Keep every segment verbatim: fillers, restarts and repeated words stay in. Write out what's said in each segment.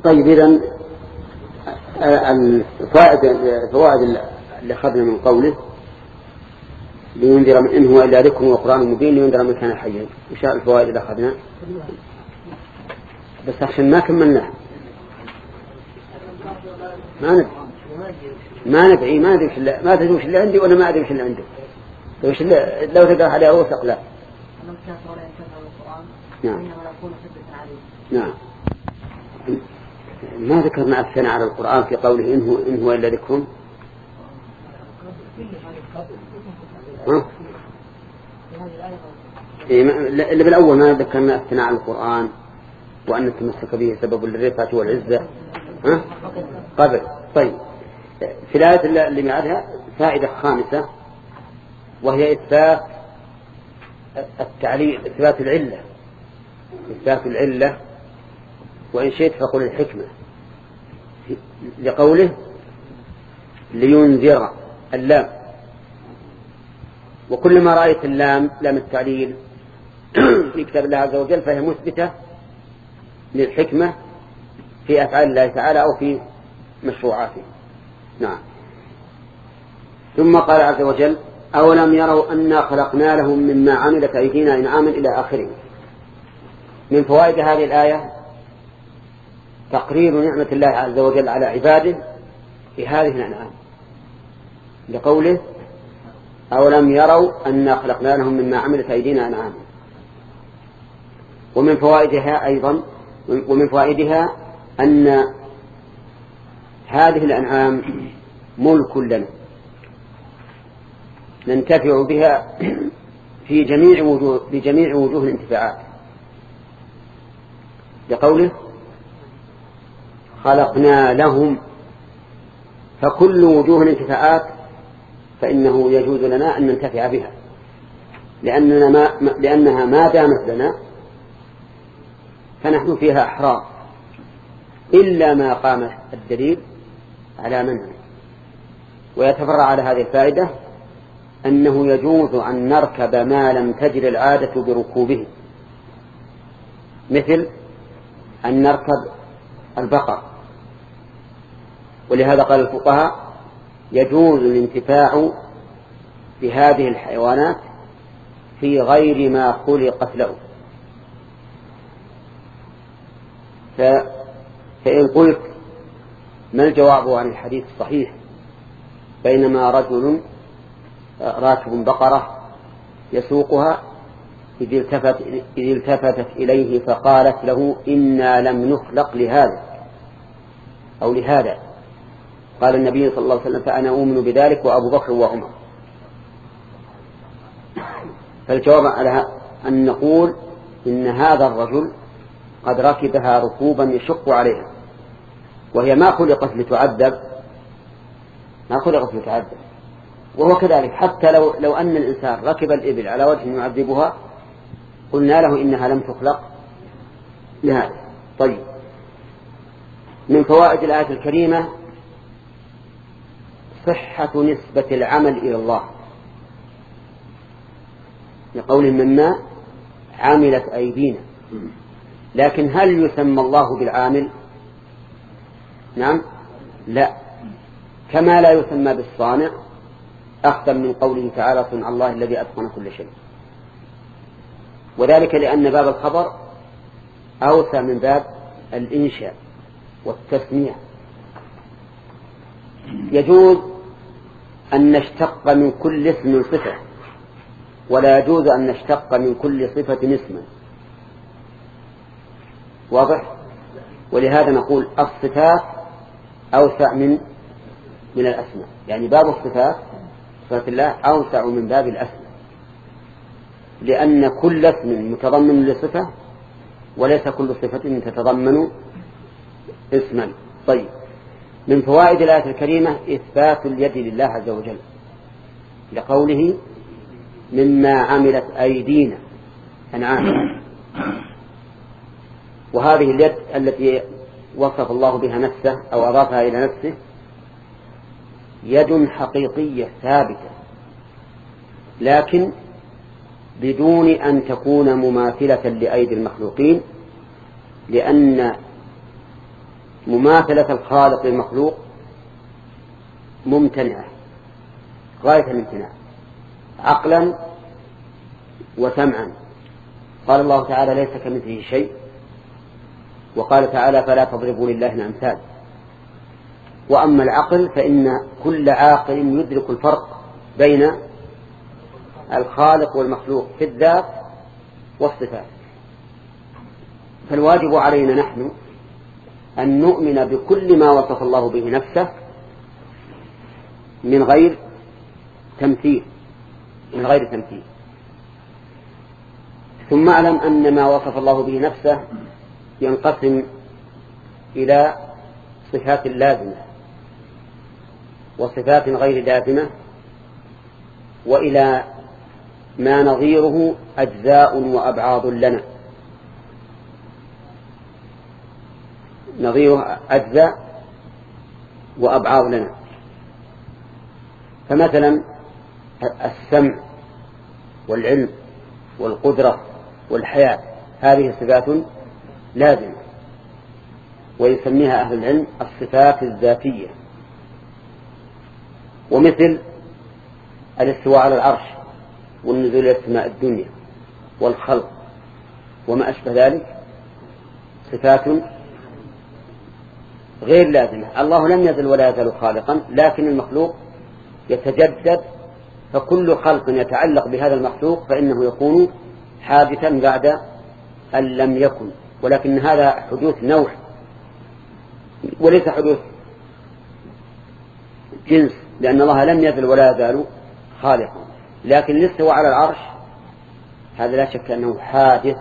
طيب إذن الفوائد الفوائد اللي أخذنا من قوله لينذر من إن هو إلا ذكر وقرآن مبين لينذر من كان حيا. وش الفوائد اللي أخذنا؟ بس عشان ما كملناه ما ندري ما ندري ما ندري وش اللي ما تدري وش اللي عندي وأنا ما أدري وش اللي عنده. وش اللي لو تقرأ عليه أوثق لا. نعم. نعم. ما ذكرنا الثناء على القرآن في قوله إن هو إن هو إلا ذكر. ها؟ اللي بالأول ما ذكرنا الثناء على القرآن وأن التمسك به سبب للرفعة والعزة. ها؟ قبل. طيب في الآية اللي بعدها فائدة خامسة وهي إثبات التعليل إثبات العلة إثبات العلة وإن شئت فقل الحكمة لقوله لينذر اللام. وكل ما رأيت اللام لام التعليل في كتاب الله عز وجل فهي مثبتة للحكمة في أفعال الله تعالى أو في مشروعاته. نعم. ثم قال عز وجل أولم يروا أنا خلقنا لهم مما عملت أيدينا إنعاما إلى آخره. من فوائد هذه الآية تقرير نعمة الله عز وجل على عباده بهذه الأنعام لقوله أولم يروا أنا خلقنا لهم مما عملت أيدينا إنعاما. ومن فوائدها أيضا ومن فوائدها أن هذه الأنعام ملك لنا ننتفع بها في جميع وجوه بجميع وجوه الانتفاعات لقوله خلقنا لهم. فكل وجوه الانتفاعات فإنه يجوز لنا أن ننتفع بها لأننا ما لأنها ما دامت لنا فنحن فيها أحرار إلا ما قام الدليل على منعه. ويتفرع على هذه الفائدة أنه يجوز أن نركب ما لم تجر العادة بركوبه مثل أن نركب البقر. ولهذا قال الفقهاء يجوز الانتفاع بهذه الحيوانات في غير ما خلقت له. فإن قلت ما الجواب عن الحديث الصحيح بينما رجل راكب بقرة يسوقها إذ التفت إذ التفتت إليه فقالت له إنا لم نخلق لهذا أو لهذا. قال النبي صلى الله عليه وسلم فأنا أؤمن بذلك وأبو بكر وعمر. فالجواب على أن نقول إن هذا الرجل قد ركبها ركوبا يشق عليها وهي ما خلقت لتعذب ما خلقت لتعذب. وهو كذلك حتى لو, لو أن الإنسان ركب الإبل على وجه يعذبها قلنا له إنها لم تخلق لهذا. طيب من فوائد الآية الكريمة صحة نسبة العمل إلى الله لقول مما عملت أيدينا. لكن هل يسمى الله بالعامل؟ نعم لا كما لا يسمى بالصانع أخذا من قوله تعالى صنع الله الذي أتقن كل شيء. وذلك لأن باب الخبر أوسع من باب الإنشاء والتسمية. يجوز أن نشتق من كل اسم صفة ولا يجوز أن نشتق من كل صفة اسما. واضح؟ ولهذا نقول الصفات أوسع من من الأسماء. يعني باب الصفات صفات الله أوسع من باب الأسماء لأن كل اسم متضمن لصفة وليس كل صفة تتضمن اسما. طيب من فوائد الآية الكريمة إثبات اليد لله عز وجل لقوله مما عملت أيدينا أنعام. وهذه اليد التي وصف الله بها نفسه أو أضافها إلى نفسه يد حقيقية ثابتة لكن بدون أن تكون مماثلة لأيدي المخلوقين لأن مماثلة الخالق للمخلوق ممتنعة غاية الامتناع عقلا وسمعا. قال الله تعالى ليس كمثله شيء، وقال تعالى فلا تضربوا لله الأمثال. وأما العقل فإن كل عاقل يدرك الفرق بين الخالق والمخلوق في الذات والصفات. فالواجب علينا نحن أن نؤمن بكل ما وصف الله به نفسه من غير تمثيل من غير تمثيل ثم اعلم أن ما وصف الله به نفسه ينقسم إلى صفات لازمة وصفات غير لازمة، وإلى ما نظيره أجزاء وأبعاض لنا. نظيره أجزاء وأبعاض لنا. فمثلا السمع والعلم والقدرة والحياة هذه صفات لازمة، ويسميها أهل العلم الصفات الذاتية. ومثل الاستواء على العرش والنزول إلى السماء الدنيا والخلق وما أشبه ذلك صفات غير لازمة. الله لم يزل ولا يزال خالقا، لكن المخلوق يتجدد، فكل خلق يتعلق بهذا المخلوق فإنه يكون حادثا بعد أن لم يكن، ولكن هذا حدوث نوع وليس حدوث جنس، لأن الله لم يزل ولا يزال خالقا. لكن الاستواء على العرش هذا لا شك أنه حادث،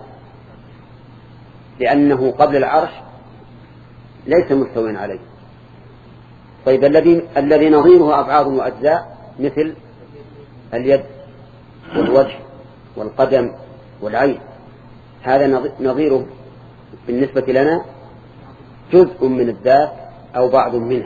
لأنه قبل العرش ليس مستوٍ عليه. طيب الذي الذي نظيره أبعاض وأجزاء مثل اليد والوجه والقدم والعين، هذا نظيره بالنسبة لنا جزء من الذات أو بعض منها،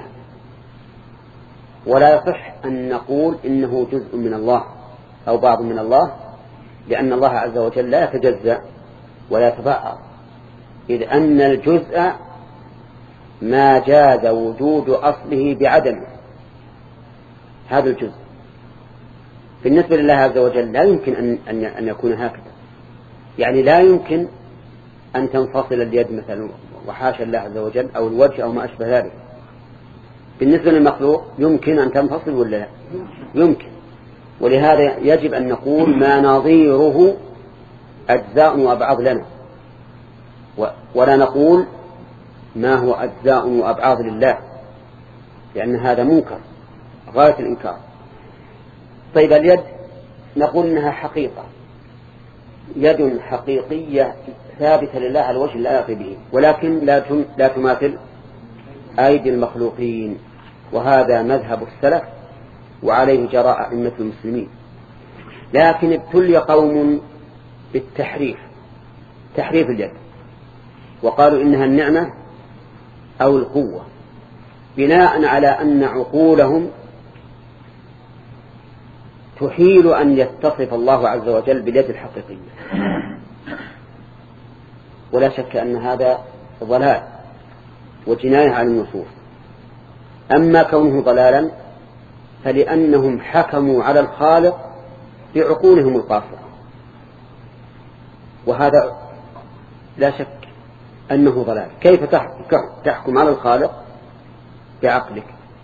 ولا يصح أن نقول إنه جزء من الله أو بعض من الله، لأن الله عز وجل لا يتجزأ ولا يتبعض، إذ أن الجزء ما جاز وجود أصله بعدمه، هذا الجزء. بالنسبة لله عز وجل لا يمكن أن أن يكون هكذا، يعني لا يمكن أن تنفصل اليد مثلا وحاشا الله عز وجل، أو الوجه أو ما أشبه ذلك. بالنسبة للمخلوق يمكن أن تنفصل ولا لا؟ يمكن. ولهذا يجب أن نقول ما نظيره أجزاء وأبعاض لنا، ولا نقول ما هو أجزاء وأبعاض لله، لأن هذا منكر غاية الإنكار. طيب اليد نقول إنها حقيقة، يد حقيقية ثابتة لله على الوجه اللائق به، ولكن لا تماثل أيدي المخلوقين، وهذا مذهب السلف وعليه جراء أئمة المسلمين. لكن ابتلي قوم بالتحريف، تحريف اليد، وقالوا إنها النعمة أو القوة، بناء على أن عقولهم تحيل أن يتصف الله عز وجل باليد الحقيقية. ولا شك أن هذا ضلال وجناية على النصوص. أما كونه ضلالا فلأنهم حكموا على الخالق بعقولهم القاصرة، وهذا لا شك أنه ضلال. كيف تحكم على الخالق بعقلك؟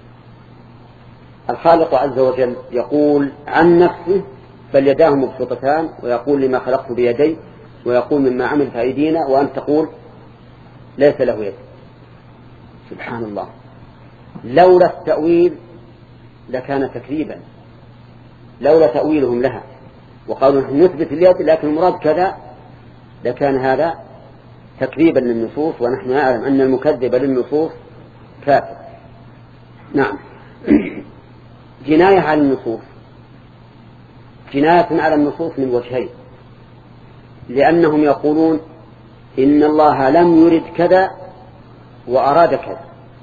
الخالق عز وجل يقول عن نفسه بل يداه مبسوطتان، ويقول لما خلقت بيدي، ويقول مما عملت أيدينا، وأن تقول ليس له يد. سبحان الله، لولا التأويل لكان تكذيبا، لولا تأويلهم لها وقالوا نثبت اليد لكن المراد كذا لكان هذا تكذيبا للنصوص، ونحن نعلم أن المكذب للنصوص كافر. نعم. جناية على النصوص، جناية على النصوص من وجهين، لأنهم يقولون إن الله لم يرد كذا وأراد كذا،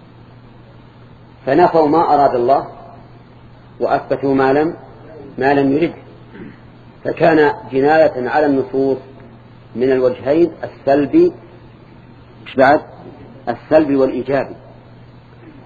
فنفوا ما أراد الله وأثبتوا ما لم ما لم يرد، فكان جناية على النصوص من الوجهين السلبي، بعد السلبي والإيجابي.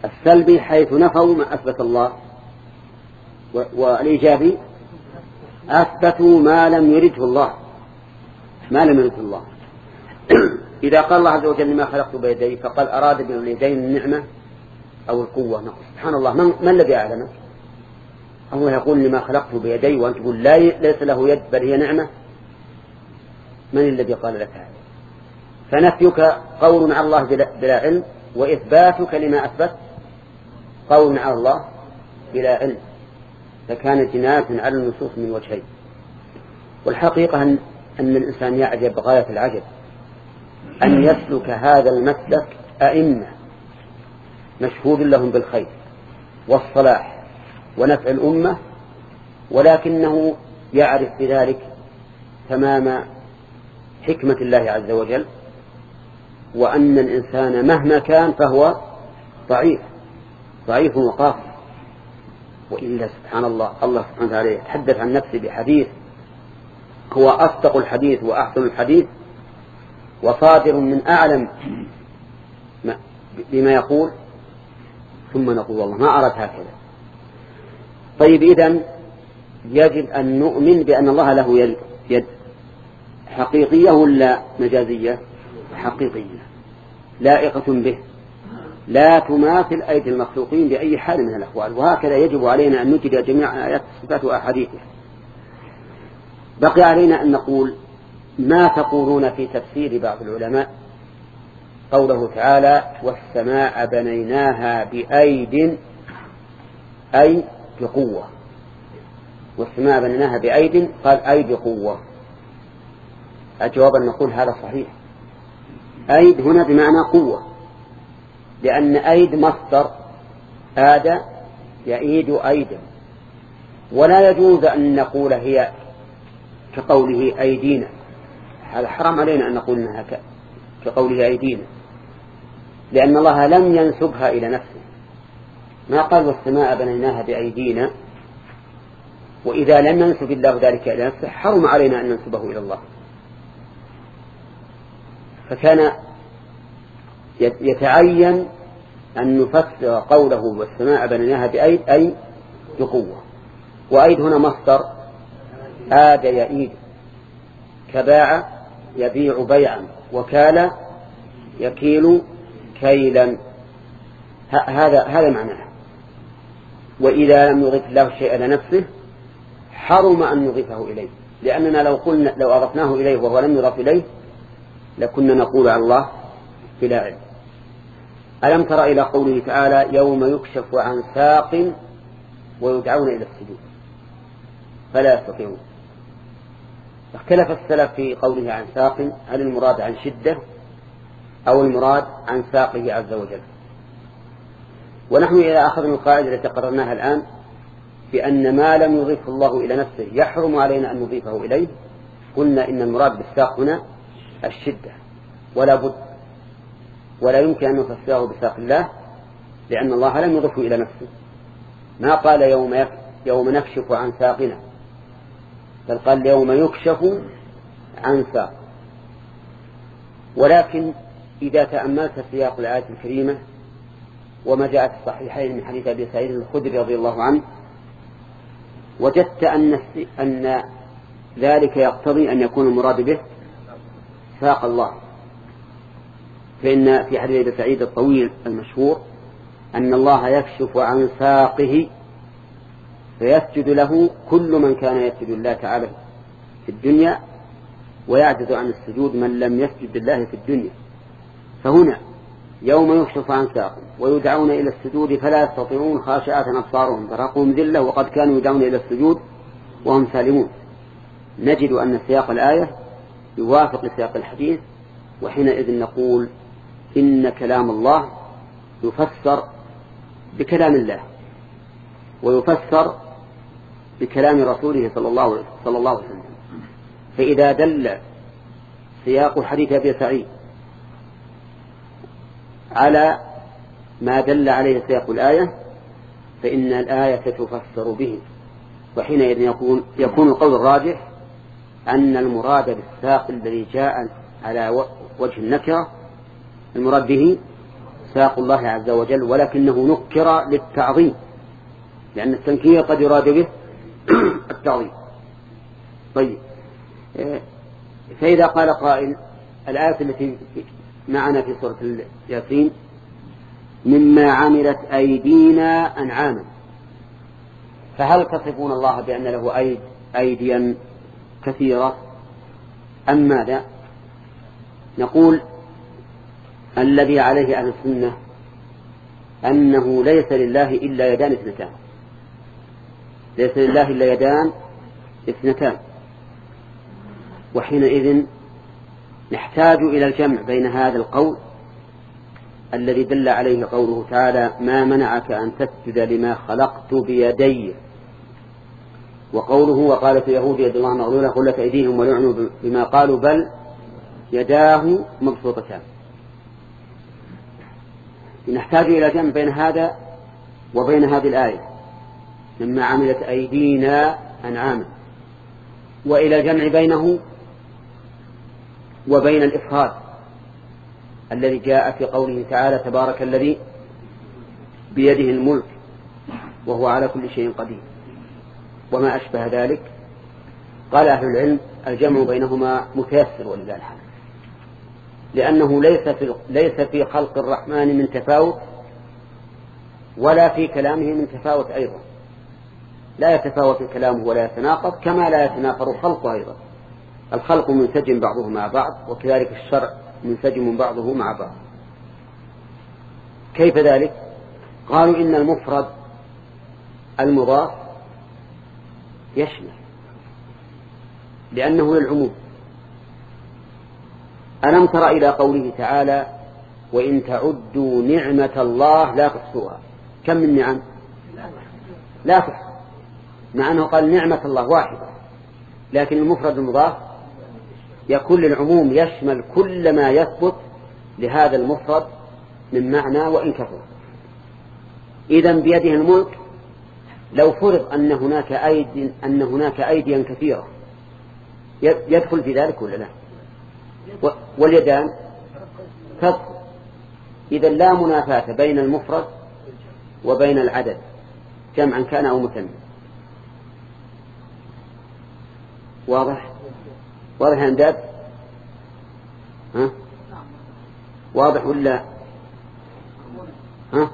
السلبي حيث نفوا ما أثبت الله، والإيجابي أثبتوا ما لم يرده الله، ما لم يرده الله. إذا قال الله عز وجل لما خلقت بيدي فقال أراد باليدين النعمة أو القوة، نقول سبحان الله، من, من الذي أعلمك؟ هو يقول لما خلقت بيدي وأنت تقول لا ليس له يد بل هي نعمة، من الذي قال لك هذا؟ فنفيك قول على الله بلا علم، وإثباتك لما أثبت قول على الله بلا علم، فكان جناية على النصوص من وجهين. والحقيقة أن, أن الإنسان يعجب غاية العجب أن يسلك هذا المسلك أئمة مشهود لهم بالخير والصلاح ونفع الأمة، ولكنه يعرف بذلك تمام حكمة الله عز وجل، وأن الإنسان مهما كان فهو ضعيف ضعيف وقاصر. وإلا سبحان الله، الله سبحانه وتعالى يتحدث عن نفسه بحديث هو أصدق الحديث وأحسن الحديث وصادر من أعلم بما يقول، ثم نقول والله ما أردت هكذا. طيب إذن يجب أن نؤمن بأن الله له يد حقيقية ولا مجازية؟ حقيقية لائقة به، لا تماثل أيدي المخلوقين بأي حال من الأحوال. وهكذا يجب علينا أن نجد جميع آيات الصفات وأحاديثها. بقي علينا أن نقول ما تقولون في تفسير بعض العلماء قوله تعالى والسماء بنيناها بأيد، أي بقوة، والسماء بنيناها بأيد قال أي بقوة. الجواب أن نقول هذا صحيح، أيد هنا بمعنى قوة، لأن أيد مصدر آد يأيد أيدا، ولا يجوز أن نقول هي كقوله أيدينا، هذا حرام علينا أن نقول إنها كقوله أيدينا، لأن الله لم ينسبها إلى نفسه، ما قال والسماء بنيناها بأيدينا، وإذا لم ينسب الله ذلك إلى نفسه حرم علينا أن ننسبه إلى الله. فكان يتعين أن نفسر قوله والسماء بنيناها بأيد أي بقوة، وأيد هنا مصدر آد يأيد، كباع يبيع بيعا، وكال يكيل كيلا، هذا هذا معناه. وإذا لم يضف الله الشيء إلى نفسه حرم أن نضيفه إليه، لأننا لو قلنا لو أضفناه إليه وهو لم يضف إليه لكنا نقول على الله بلا علم. ألم تر إلى قوله تعالى يوم يكشف عن ساق ويدعون إلى السجود فلا يستطيعون. اختلف السلف في قوله عن ساق، هل المراد عن شدة أو المراد عن ساقه عز وجل؟ ونحن إذا أخذنا القاعدة التي قررناها الآن بأن ما لم يضيفه الله إلى نفسه يحرم علينا أن نضيفه إليه، قلنا إن المراد بالساق هنا الشدة، ولا بد ولا يمكن أن نفسره بساق الله، لأن الله لم يضفه إلى نفسه، ما قال يوم, يوم نكشف عن ساقنا، بل قال يوم يكشف عن ساق. ولكن إذا تأملت سياق الآية الكريمة وما جاء في الصحيحين من حديث أبي سعيد الخدري رضي الله عنه، وجدت أن, أن ذلك يقتضي أن يكون المراد به ساق الله. فإن في حديث أبي سعيد الطويل المشهور أن الله يكشف عن ساقه فيسجد له كل من كان يسجد الله تعالى في الدنيا، ويعجز عن السجود من لم يسجد لله في الدنيا. فهنا يوم يكشف عن ساق ويدعون إلى السجود فلا يستطيعون خاشعة أبصارهم ترهقهم ذلة وقد كانوا يدعون إلى السجود وهم سالمون. نجد أن سياق الآية يوافق سياق الحديث، وحينئذ نقول إن كلام الله يفسر بكلام الله ويفسر بكلام رسوله صلى الله صلى الله عليه وسلم. فإذا دل سياق حديث أبي سعيد على ما دل عليه سياق الآية فإن الآية تفسر به، وحينئذ يكون يكون القول الراجح أن المراد بالساق الذي جاء على وجه النكرة المراد به ميثاق الله عز وجل، ولكنه نكر للتعظيم، لأن التنكير قد يراد به التعظيم. طيب، فإذا قال قائل الآية التي معنا في سورة ياسين مما عملت أيدينا أنعاما، فهل تصفون الله بأن له أيد أيديا كثيرة أم ماذا؟ نقول الذي عليه أهل السنة أنه ليس لله إلا يدان اثنتان، ليس لله إلا يدان اثنتان، وحينئذ نحتاج إلى الجمع بين هذا القول الذي دل عليه قوله تعالى ما منعك أن تسجد لما خلقت بيدي، وقوله وقالت اليهود يد الله مغلولة غلت أيديهم ولعنوا بما قالوا بل يداه مبسوطتان. نحتاج إلى جمع بين هذا وبين هذه الآية مما عملت أيدينا أنعاما، وإلى الجمع بينه وبين الإفراد الذي جاء في قوله تعالى تبارك الذي بيده الملك وهو على كل شيء قدير وما أشبه ذلك. قال أهل العلم الجمع بينهما متيسر ولله الحمد، لأنه ليس في ليس في خلق الرحمن من تفاوت ولا في كلامه من تفاوت أيضا، لا يتفاوت كلامه ولا يتناقض كما لا يتنافر خلقه أيضا. الخلق منسجم بعضه مع بعض، وكذلك الشرع منسجم بعضه مع بعض. كيف ذلك؟ قالوا إن المفرد المضاف يشمل لأنه للعموم. ألم تر إلى قوله تعالى وإن تعدوا نعمة الله لا تحصوها؟ كم من نعم؟ لا تحصى، مع أنه قال نعمة الله واحدة، لكن المفرد المضاف يكون للعموم يشمل كل ما يثبت لهذا المفرد من معنى وإن كثر. إذن بيده الملك لو فرض أن هناك أيدي أن هناك أيديا كثيرة يدخل في ذلك ولا لا؟ واليدان تدخل. إذا لا منافاة بين المفرد وبين العدد جمعا كان أو مثنى. واضح؟ واضح يا أنداد؟ ها؟ واضح ولا؟ ها؟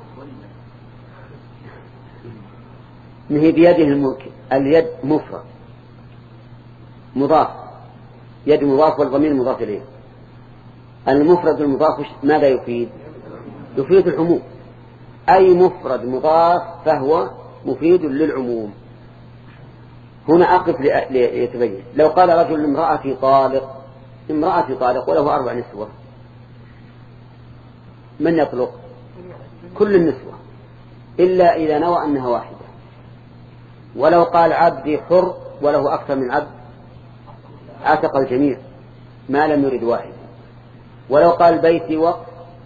نهي بيده الملك، اليد مفرد مضاف، يد مضاف والضمير مضاف إليه. المفرد المضاف ماذا يفيد؟ يفيد العموم، أي مفرد مضاف فهو مفيد للعموم. هنا أقف ليتبين. لو قال رجل امرأتي طالق، امرأتي طالق وله أربع نسوة، من يطلق؟ كل النسوة إلا إذا نوى أنها واحدة. ولو قال عبدي حر وله أكثر من عبد عتق الجميع ما لم يرد واحد. ولو قال بيتي وقف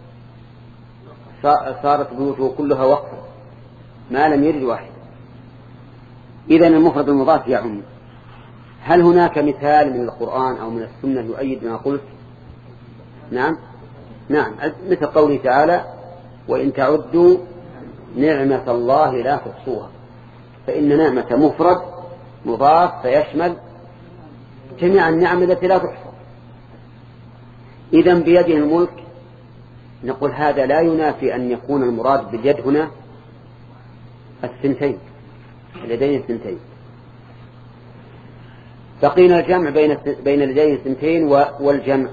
صارت بيوته كلها وقف ما لم يرد واحد. إذن المفرد المضاف يعم. هل هناك مثال من القرآن أو من السنة يؤيد ما قلت؟ نعم نعم، مثل قوله تعالى وإن تعدوا نعمة الله لا تحصوها، فإن نعمة مفرد مضاف فيشمل جميع النعم التي لا تحصى. إذن بيده الملك نقول هذا لا ينافي أن يكون المراد باليد هنا الثنتين، اليدين الثنتين. بقينا الجمع بين بين اليدين الثنتين والجمع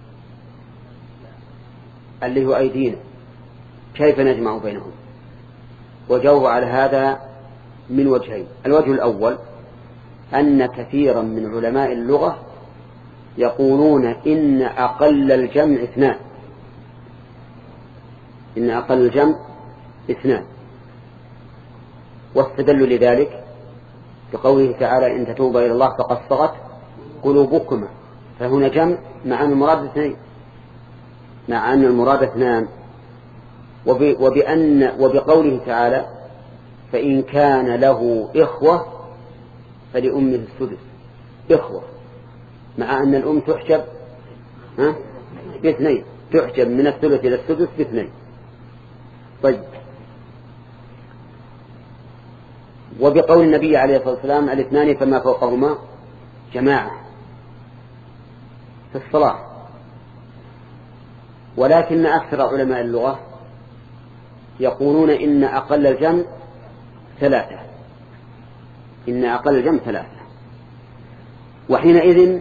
اللي هو أيدينا، كيف نجمع بينهم؟ وجاوب على هذا من وجهين. الوجه الأول أن كثيرا من علماء اللغة يقولون إن أقل الجمع اثنان، إن أقل الجمع اثنان، واستدلوا لذلك بقوله تعالى إن تتوبا إلى الله فقد صغت قلوبكما، فهنا جمع مع أن المراد اثنين، مع أن المراد اثنان. وبأن وبقوله تعالى فإن كان له إخوة فلأمه السدس، إخوة، مع أن الأم تحجب ها باثنين، تحجب من الثلث إلى السدس باثنين. طيب. وبقول النبي عليه الصلاة والسلام الاثنان فما فوقهما جماعة في الصلاة، ولكن أكثر علماء اللغة يقولون إن أقل الجمع ثلاثة، إن أقل الجمع ثلاثة، وحينئذ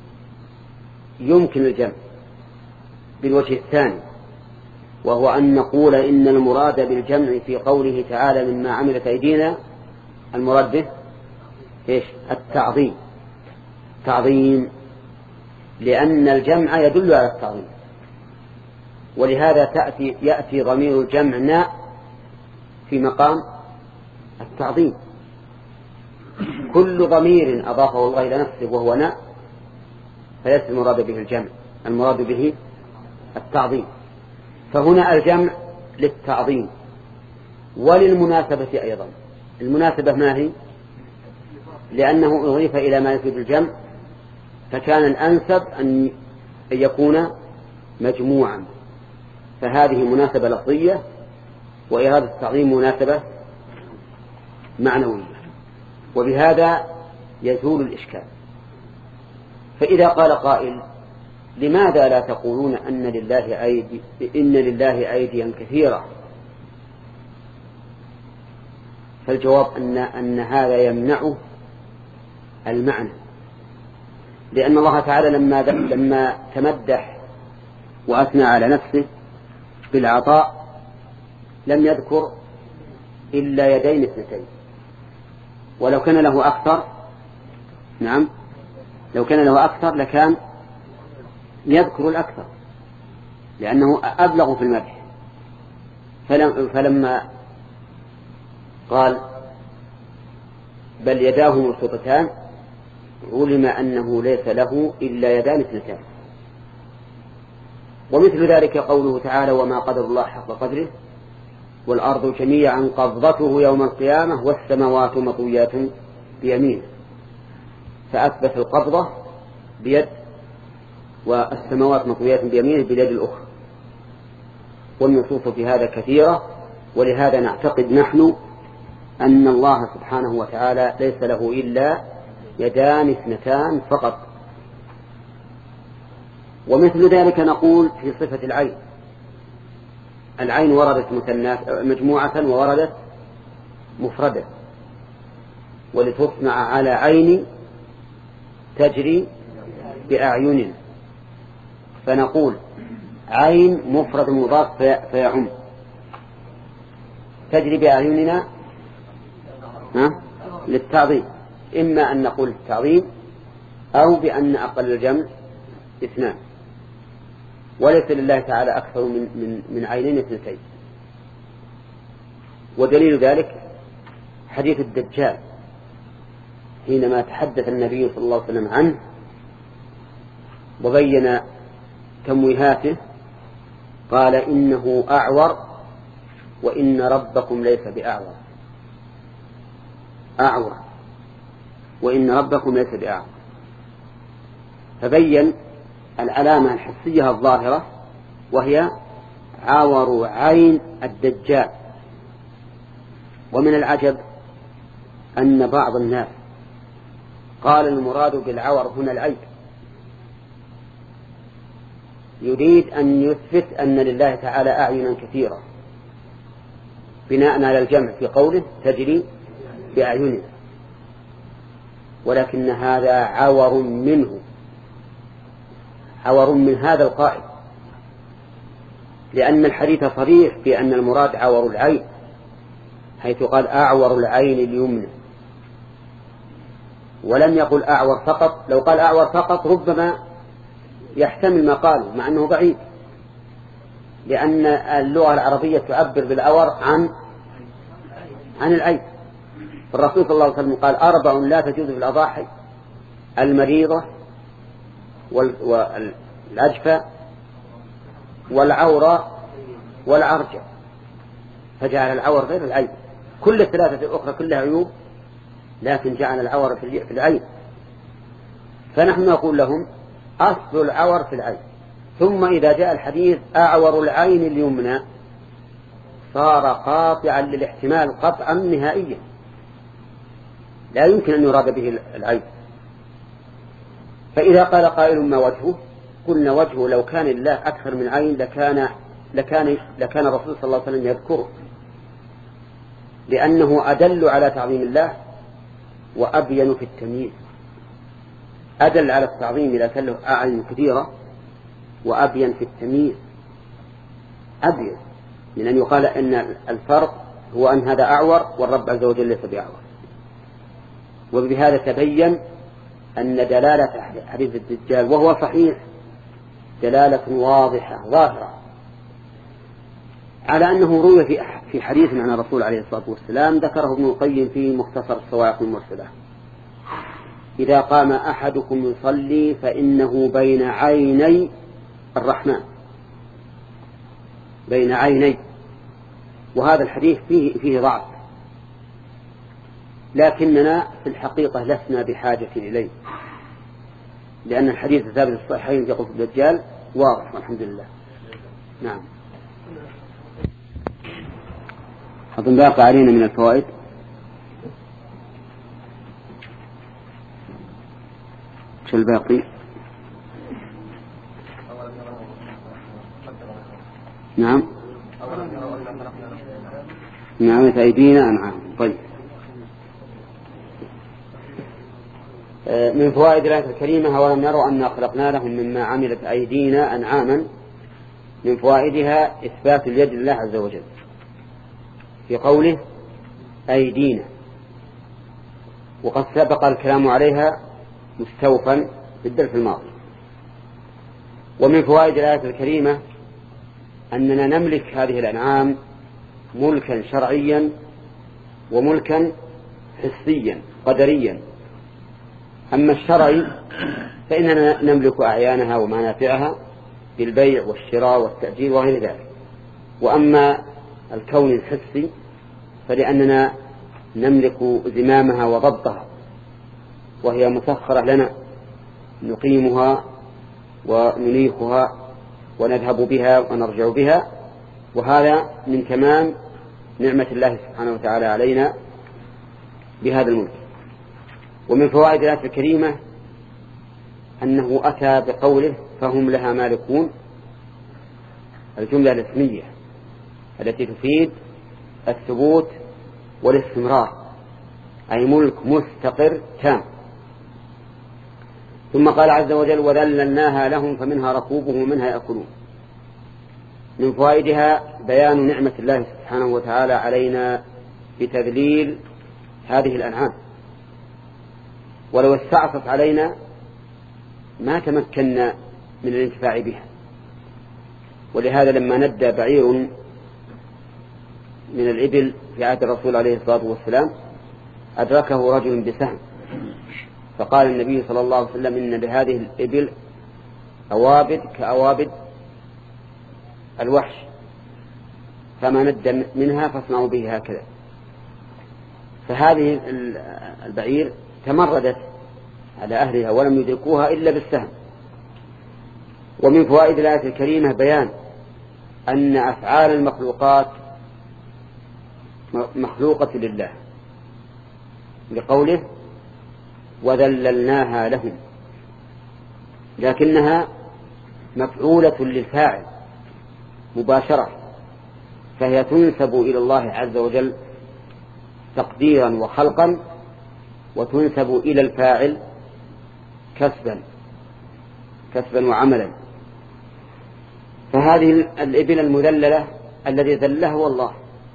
يمكن الجمع بالوجه الثاني، وهو أن نقول إن المراد بالجمع في قوله تعالى مما عملت أيدينا المراد به إيش؟ التعظيم، تعظيم، لأن الجمع يدل على التعظيم، ولهذا تأتي يأتي ضمير الجمع ناء في مقام التعظيم. كل ضمير أضافه الله إلى نفسه وهو ناء فليس المراد به الجمع، المراد به التعظيم. فهنا الجمع للتعظيم وللمناسبة أيضا. المناسبة ما هي؟ لأنه أضيف إلى ما يفيد الجمع، فكان الأنسب أن يكون مجموعا، فهذه مناسبة لفظية، وإرادة التعظيم مناسبة معنوية، وبهذا يزول الإشكال. فإذا قال قائل لماذا لا تقولون أن لله أيدي إن لله أيديا كثيرة؟ فالجواب أن أن هذا يمنعه المعنى، لأن الله تعالى لما لما تمدح وأثنى على نفسه بالعطاء لم يذكر إلا يدين اثنتين، ولو كان له أكثر، نعم لو كان له أكثر لكان يذكر الأكثر، لأنه أبلغ في المدح. فلم فلما قال بل يداه مبسوطتان علم أنه ليس له إلا يدان اثنتان. ومثل ذلك قوله تعالى وما قدر الله حق قدره والأرض جميعا قبضته يوم القيامة والسماوات مطويات بيمينه، فأثبت القبضة بيد والسماوات مطويات بيمينه باليد الأخرى، والنصوص في هذا كثيرة. ولهذا نعتقد نحن أن الله سبحانه وتعالى ليس له إلا يدان اثنتان فقط. ومثل ذلك نقول في صفة العين، العين وردت مجموعة ووردت مفردة، ولتصنع على عين تجري بأعين، فنقول عين مفرد مضاف فيعم، تجري بأعيننا للتعظيم، إما أن نقول التعظيم أو بأن أقل الجمع اثنان، وليس لله تعالى أكثر من, من, من عينين اثنتين. ودليل ذلك حديث الدجال حينما تحدث النبي صلى الله عليه وسلم عنه وبين تمويهاته قال إنه أعور وإن ربكم ليس بأعور، أعور وإن ربكم ليس بأعور، فبين العلامة الحسية الظاهرة وهي عور عين الدجال. ومن العجب أن بعض الناس قال المراد بالعور هنا العيب، يريد أن يثبت أن لله تعالى أعينا كثيرة بناء على الجمع في قوله تجري بأعيننا، ولكن هذا عور منه، عور من هذا القائل، لأن الحديث صريح في أن المراد عور العين، حيث قال أعور العين اليمنى، ولم يقل أعور فقط. لو قال أعور فقط ربما يحتمل ما قاله مع أنه بعيد، لأن اللغة العربية تعبر بالعور عن عن العين. فالرسول صلى الله عليه وسلم قال أربع لا تجوز في الأضاحي: المريضة والأجفى والعورة والعرجة، فجعل العور غير العين. كل الثلاثة الأخرى كلها عيوب، لكن جعل العور في العين. فنحن نقول لهم أصل العور في العين، ثم إذا جاء الحديث أعور العين اليمنى صار قاطعا للاحتمال قطعا نهائيا، لا يمكن أن يراد به العين. فإذا قال قائل ما وجهه؟ قلنا وجهه لو كان الله أكثر من عين لكان لكان لكان الرسول صلى الله عليه وسلم يذكره، لأنه أدل على تعظيم الله وأبين في التمييز. أدل على التعظيم إذا كان له أعين كثيرة، وأبين في التمييز، أبين من أن يقال أن الفرق هو أن هذا أعور والرب عز وجل ليس بأعور. وبهذا تبين أن دلالة حديث الدجال وهو صحيح دلالة واضحة ظاهرة على أنه روي في حديث عن الرسول عليه الصلاة والسلام ذكره ابن القيم في مختصر الصواعق المرسلة: إذا قام أحدكم يصلي فإنه بين عيني الرحمن، بين عيني. وهذا الحديث فيه, فيه ضعف، لكننا في الحقيقة لسنا بحاجة إليه، لأن الحديث الثابت في الصحيحين في قصة الدجال واضح والحمد لله. نعم. أظن باقي علينا من الفوائد. شو الباقي؟ نعم. نعمة أيدينا أنعام. طيب، من فوائد الآية الكريمة: ولم يروا أنا خلقنا لهم مما عملت أيدينا أنعاما. من فوائدها إثبات اليد لله عز وجل في قوله أيدينا، وقد سبق الكلام عليها مستوفا في الدرس الماضي. ومن فوائد الآية الكريمة أننا نملك هذه الأنعام ملكا شرعيا وملكا حسيا قدريا. أما الشرعي فإننا نملك أعيانها ومنافعها بالبيع والشراء والتأجير وغير ذلك. وأما الكون الحسي فلأننا نملك زمامها وضبطها، وهي مسخرة لنا، نقيمها وننيخها ونذهب بها ونرجع بها، وهذا من تمام نعمة الله سبحانه وتعالى علينا بهذا الملك. ومن فوائد الآية الكريمة أنه أتى بقوله فهم لها مالكون، الجملة الاسمية التي تفيد الثبوت والاستمرار، أي ملك مستقر تام. ثم قال عز وجل وذللناها لهم فمنها ركوبهم ومنها يأكلون. من فوائدها بيان نعمة الله سبحانه وتعالى علينا بتذليل هذه الأنعام، ولو استعصت علينا ما تمكنا من الانتفاع بها. ولهذا لما ندى بعير من الإبل في عهد الرسول عليه الصلاة والسلام أدركه رجل بسهم، فقال النبي صلى الله عليه وسلم إن لهذه الإبل أوابد كأوابد الوحش، فما ندى منها فاصنعوا به هكذا. فهذه البعير تمردت على أهلها ولم يدركوها إلا بالسهم. ومن فوائد الآية الكريمة بيان أن أفعال المخلوقات مخلوقة لله، لقوله وذللناها لهم، لكنها مفعولة للفاعل مباشرة، فهي تنسب إلى الله عز وجل تقديرا وخلقا، وتنسب إلى الفاعل كسبا كسبا وعملا. فهذه الإبل المذللة الذي ذلها هو الله،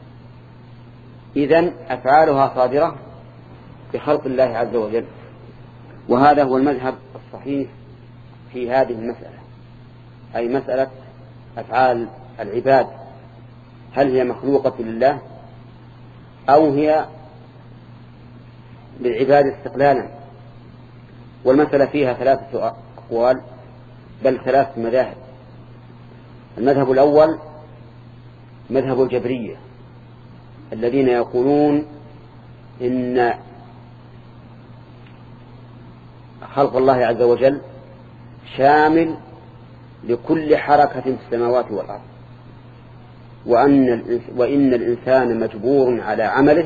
إذن أفعالها صادرة بخلق الله عز وجل. وهذا هو المذهب الصحيح في هذه المسألة، أي مسألة أفعال العباد، هل هي مخلوقة لله أو هي للعباد استقلالا. والمسألة فيها ثلاثة أقوال بل ثلاثة مذاهب. المذهب الأول مذهب الجبرية الذين يقولون إن خلق الله عز وجل شامل لكل حركة في السماوات والأرض، وأن وإن الإنسان مجبور على عمله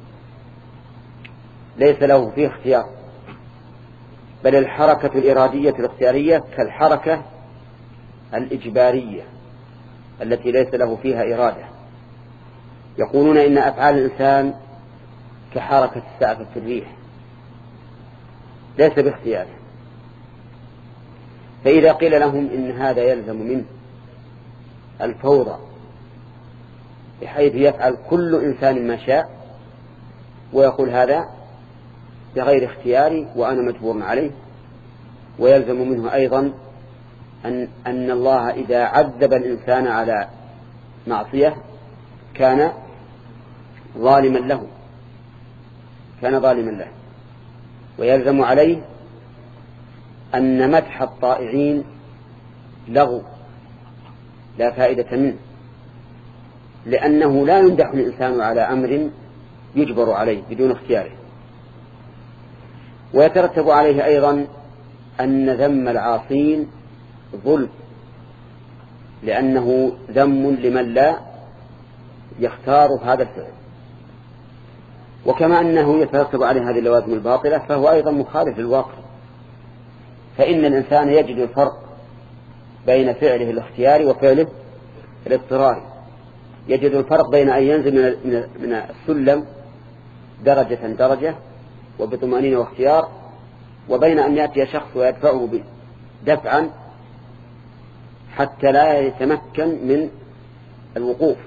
ليس له فيه اختيار، بل الحركة الإرادية الاختيارية كالحركة الإجبارية التي ليس له فيها إرادة. يقولون إن أفعال الإنسان كحركة السعفة في الريح ليس باختياره، فإذا قيل لهم إن هذا يلزم منه الفوضى بحيث يفعل كل إنسان ما شاء ويقول هذا بغير اختياري وأنا مجبور عليه، ويلزم منه أيضا أن, أن الله إذا عذب الإنسان على معصية كان ظالما له كان ظالما له ويلزم عليه أن مدح الطائعين لغو لا فائدة منه، لأنه لا يمدح الإنسان على أمر يجبر عليه بدون اختياره. ويترتب عليه أيضا أن ذم العاصين ظلم، لأنه ذم لمن لا يختار هذا الفعل. وكما أنه يترتب عليه هذه اللوازم الباطلة فهو أيضا مخالف للواقع، فإن الإنسان يجد الفرق بين فعله الاختياري وفعله الاضطراري، يجد الفرق بين أن ينزل من السلم درجة درجة وبطمأنينة واختيار، وبين أن يأتي شخص ويدفعه دفعا حتى لا يتمكن من الوقوف.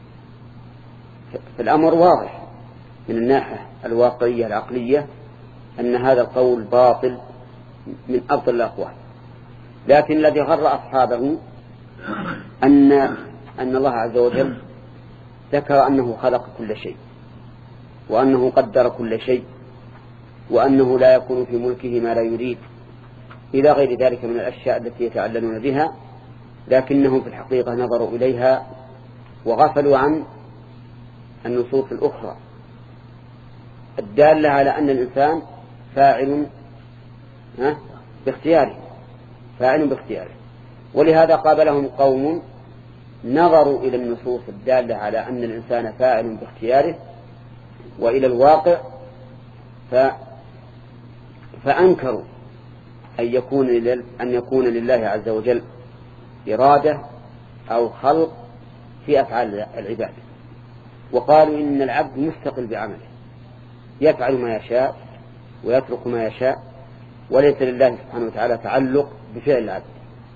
فالأمر واضح من الناحية الواقعية العقلية أن هذا القول باطل من أفضل الأقوال، لكن الذي غر أصحابه أن أن الله عز وجل ذكر أنه خلق كل شيء وأنه قدر كل شيء وأنه لا يكون في ملكه ما لا يريد إلى غير ذلك من الأشياء التي يتعلمون بها، لكنهم في الحقيقة نظروا إليها وغفلوا عن النصوص الأخرى الدالة على أن الإنسان فاعل باختياره فاعل باختياره. ولهذا قابلهم قوم نظروا إلى النصوص الدالة على أن الإنسان فاعل باختياره وإلى الواقع ف... فأنكروا أن يكون, لل... أن يكون لله عز وجل إرادة أو خلق في أفعال العباد، وقالوا إن العبد مستقل بعمله يفعل ما يشاء ويترك ما يشاء وليس لله سبحانه وتعالى تعلق بفعل العبد.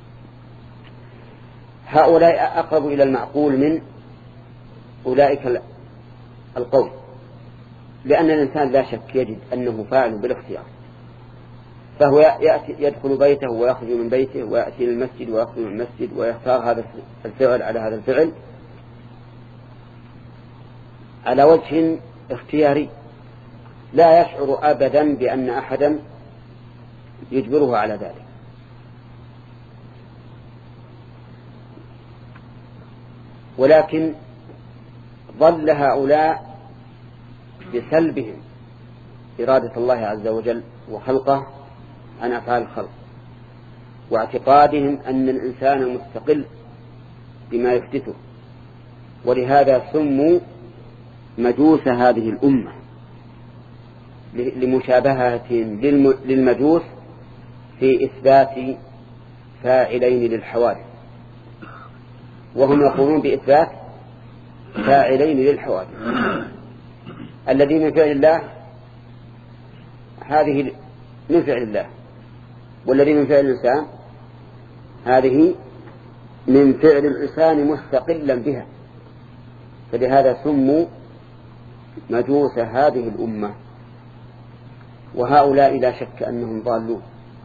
هؤلاء أقرب إلى المعقول من أولئك القول، لأن الإنسان لا شك يجد أنه فاعل بالاختيار، فهو يأتي يدخل بيته ويخرج من بيته ويأتي للمسجد ويخرج من المسجد ويختار هذا الفعل على هذا الفعل على وجه اختياري، لا يشعر أبدا بأن أحدا يجبره على ذلك. ولكن ظل هؤلاء بسلبهم إرادة الله عز وجل وخلقه عن أفعال الخلق، واعتقادهم أن الإنسان مستقل بما يحدثه، ولهذا سموا مجوس هذه الأمة لمشابهتهم للمجوس في إثبات فاعلين للحوادث، وهم يقولون بإثبات فاعلين للحوادث. الذي من فعل الله هذه من فعل الله، والذي من فعل الإنسان هذه من فعل الإنسان مستقلا بها، فلهذا سموا مجوس هذه الأمة. وهؤلاء لا شك أنهم ضالون،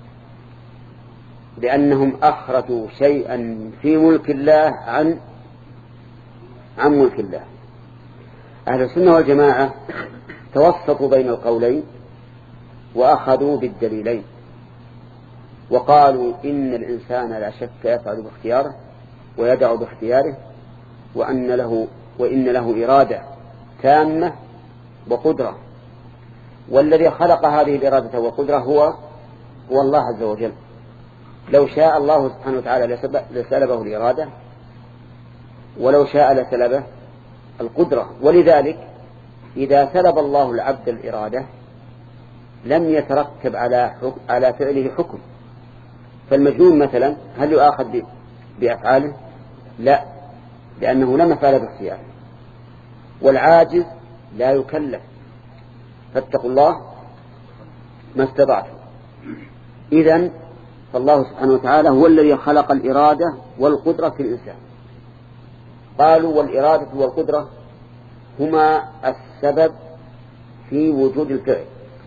لأنهم أخرجوا شيئا في ملك الله عن عن ملك الله. أهل السنة والجماعة توسطوا بين القولين وأخذوا بالدليلين، وقالوا إن الإنسان لا شك يفعل باختياره ويدع باختياره، وأن له وإن له إرادة تامة وقدرة، والذي خلق هذه الإرادة والقدرة هو هو الله عز وجل. لو شاء الله سبحانه وتعالى لسلبه الإرادة ولو شاء لسلبه القدرة. ولذلك إذا سلب الله العبد الإرادة لم يترتب على على فعله حكم. فالمجنون مثلا هل يؤاخذ بأفعاله؟ لا، لأنه لم يفعل باختياره. والعاجز لا يكلف. فاتقوا الله ما استطعتم. إذن فالله سبحانه وتعالى هو الذي خلق الإرادة والقدرة في الإنسان. قالوا والإرادة والقدرة هما السبب في وجود الفعل.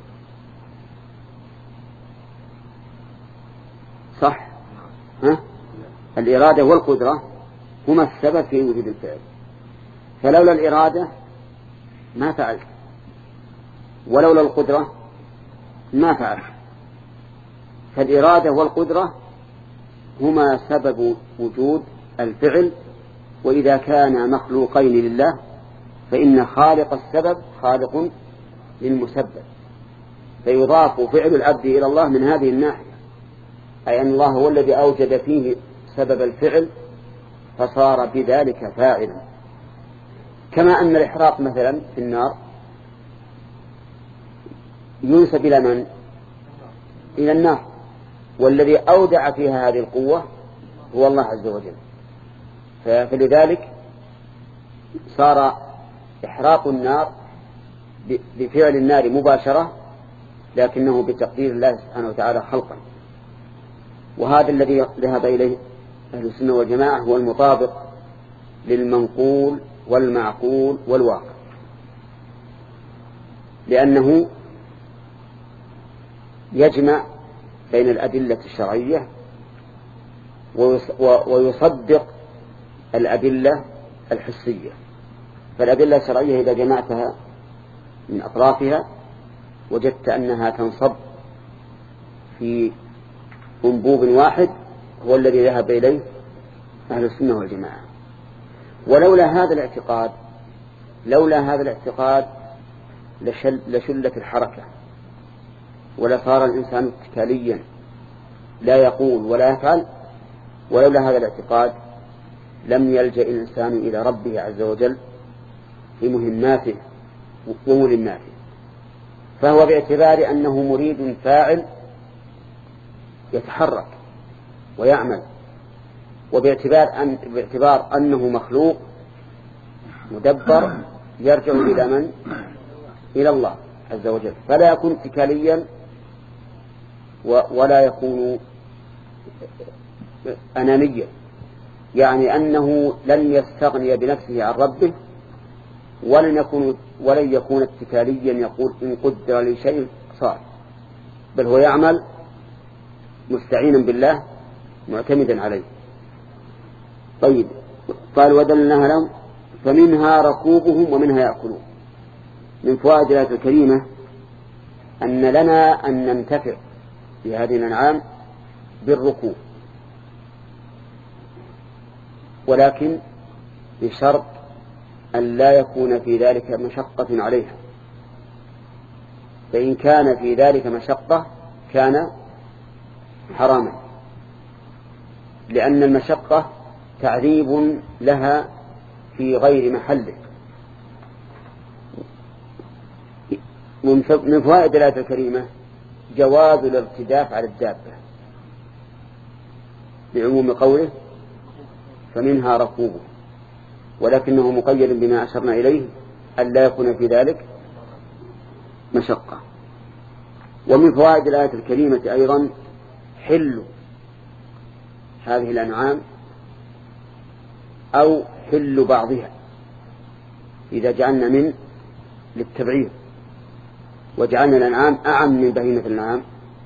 صح؟ ها؟ الإرادة والقدرة هما السبب في وجود الفعل. فلولا الإرادة ما فعلت، ولولا القدرة ما فعلت. فالإرادة والقدرة هما سبب وجود الفعل. وإذا كان مخلوقين لله فإن خالق السبب خالق للمسبب، فيضاف فعل العبد إلى الله من هذه الناحية، أي أن الله هو الذي أوجد فيه سبب الفعل فصار بذلك فاعلا. كما أن الإحراق مثلا في النار ينسب إلى من؟ إلى النار، والذي أودع فيها هذه القوة هو الله عز وجل. فلذلك صار إحراق النار بفعل النار مباشرة، لكنه بتقدير الله سبحانه وتعالى خلقا. وهذا الذي ذهب إليه أهل السنة والجماعة هو المطابق للمنقول والمعقول والواقع، لأنه يجمع بين الأدلة الشرعية ويصدق الأدلة الحسية. فالأدلة الشرعية إذا جمعتها من أطرافها وجدت أنها تنصب في أنبوب واحد هو الذي ذهب إليه أهل السنة والجماعة. ولولا هذا الاعتقاد لولا هذا الاعتقاد لشل لشلت الحركة ولصار الإنسان اتكاليا لا يقول ولا يفعل. ولولا هذا الاعتقاد لم يلجأ الإنسان إلى ربه عز وجل في مهماته وملماته. فهو باعتبار أنه مريد فاعل يتحرك ويعمل، وباعتبار أن باعتبار أنه مخلوق مدبر يرجع إلى من؟ إلى الله عز وجل. فلا يكون اتكاليا ولا يكون أنانيا، يعني أنه لن يستغني بنفسه عن ربه، ولن يكون ولن يكون اتكاليا يقول إن قدر لي شيء صار، بل هو يعمل مستعينا بالله معتمدا عليه. طيب، قال ودلناها لهم فمنها ركوبهم ومنها يأكلون. من فوائد الآية الكريمة أن لنا أن ننتفع في هذه الأنعام بالركوب، ولكن بشرط أن لا يكون في ذلك مشقة عليها. فإن كان في ذلك مشقة كان حراما، لأن المشقة تعذيب لها في غير محله. من فوائد الآية الكريمة جواز الارتداف على الدابة لعموم قوله فمنها ركوبه، ولكنه مقيد بما أشرنا إليه أن لا يكون في ذلك مشقة. ومن فوائد الآية الكريمة أيضا حل هذه الأنعام أو حل بعضها إذا جعلنا من للتبعير وجعلنا الأنعام أعم من بهيمة الأنعام.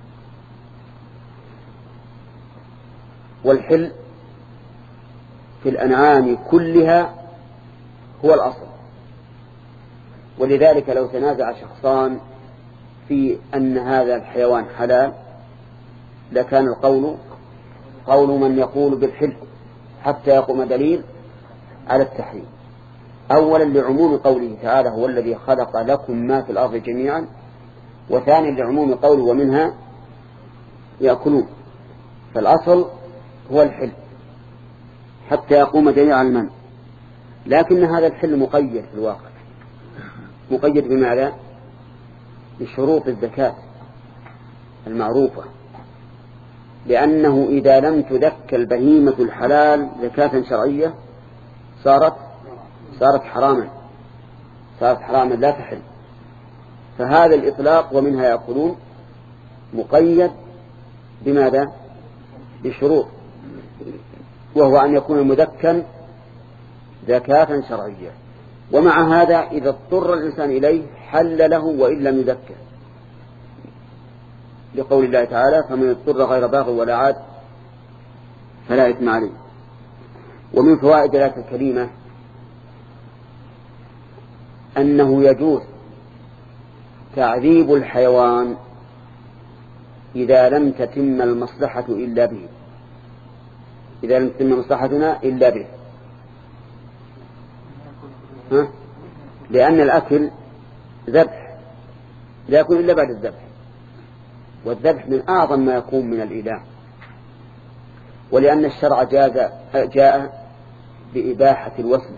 والحل في الأنعام كلها هو الأصل، ولذلك لو تنازع شخصان في أن هذا الحيوان حلال لكان القول قول من يقول بالحل حتى يقوم دليل على التحريم. أولا لعموم قوله تعالى هو الذي خلق لكم ما في الأرض جميعا، وثانيا لعموم قوله ومنها يأكلون. فالأصل هو الحل حتى يقوم دليل على المنع. لكن هذا الحل مقيد في الواقع، مقيد بماذا؟ بشروط الزكاة المعروفة، لأنه إذا لم تذك البهيمة الحلال زكاة شرعية صارت صارت حراما صارت حراما لا تحل. فهذا الإطلاق ومنها يأكلون مقيد بماذا؟ بشروط، وهو أن يكون مذكا زكاة شرعية. ومع هذا إذا اضطر الإنسان إليه حل له وإن لم يذكر، لقول الله تعالى: فمن اضطر غير باغ ولا عاد فلا إثم عليه. ومن فوائد الآية الكريمة أنه يجوز تعذيب الحيوان إذا لم تتم المصلحة إلا به، إذا لم تتم مصلحتنا إلا به. ها؟ لأن الأكل ذبح لا يكون إلا بعد الذبح، والذبح من أعظم ما يكون من الإله، ولأن الشرع جاز جاء بإباحة الوسم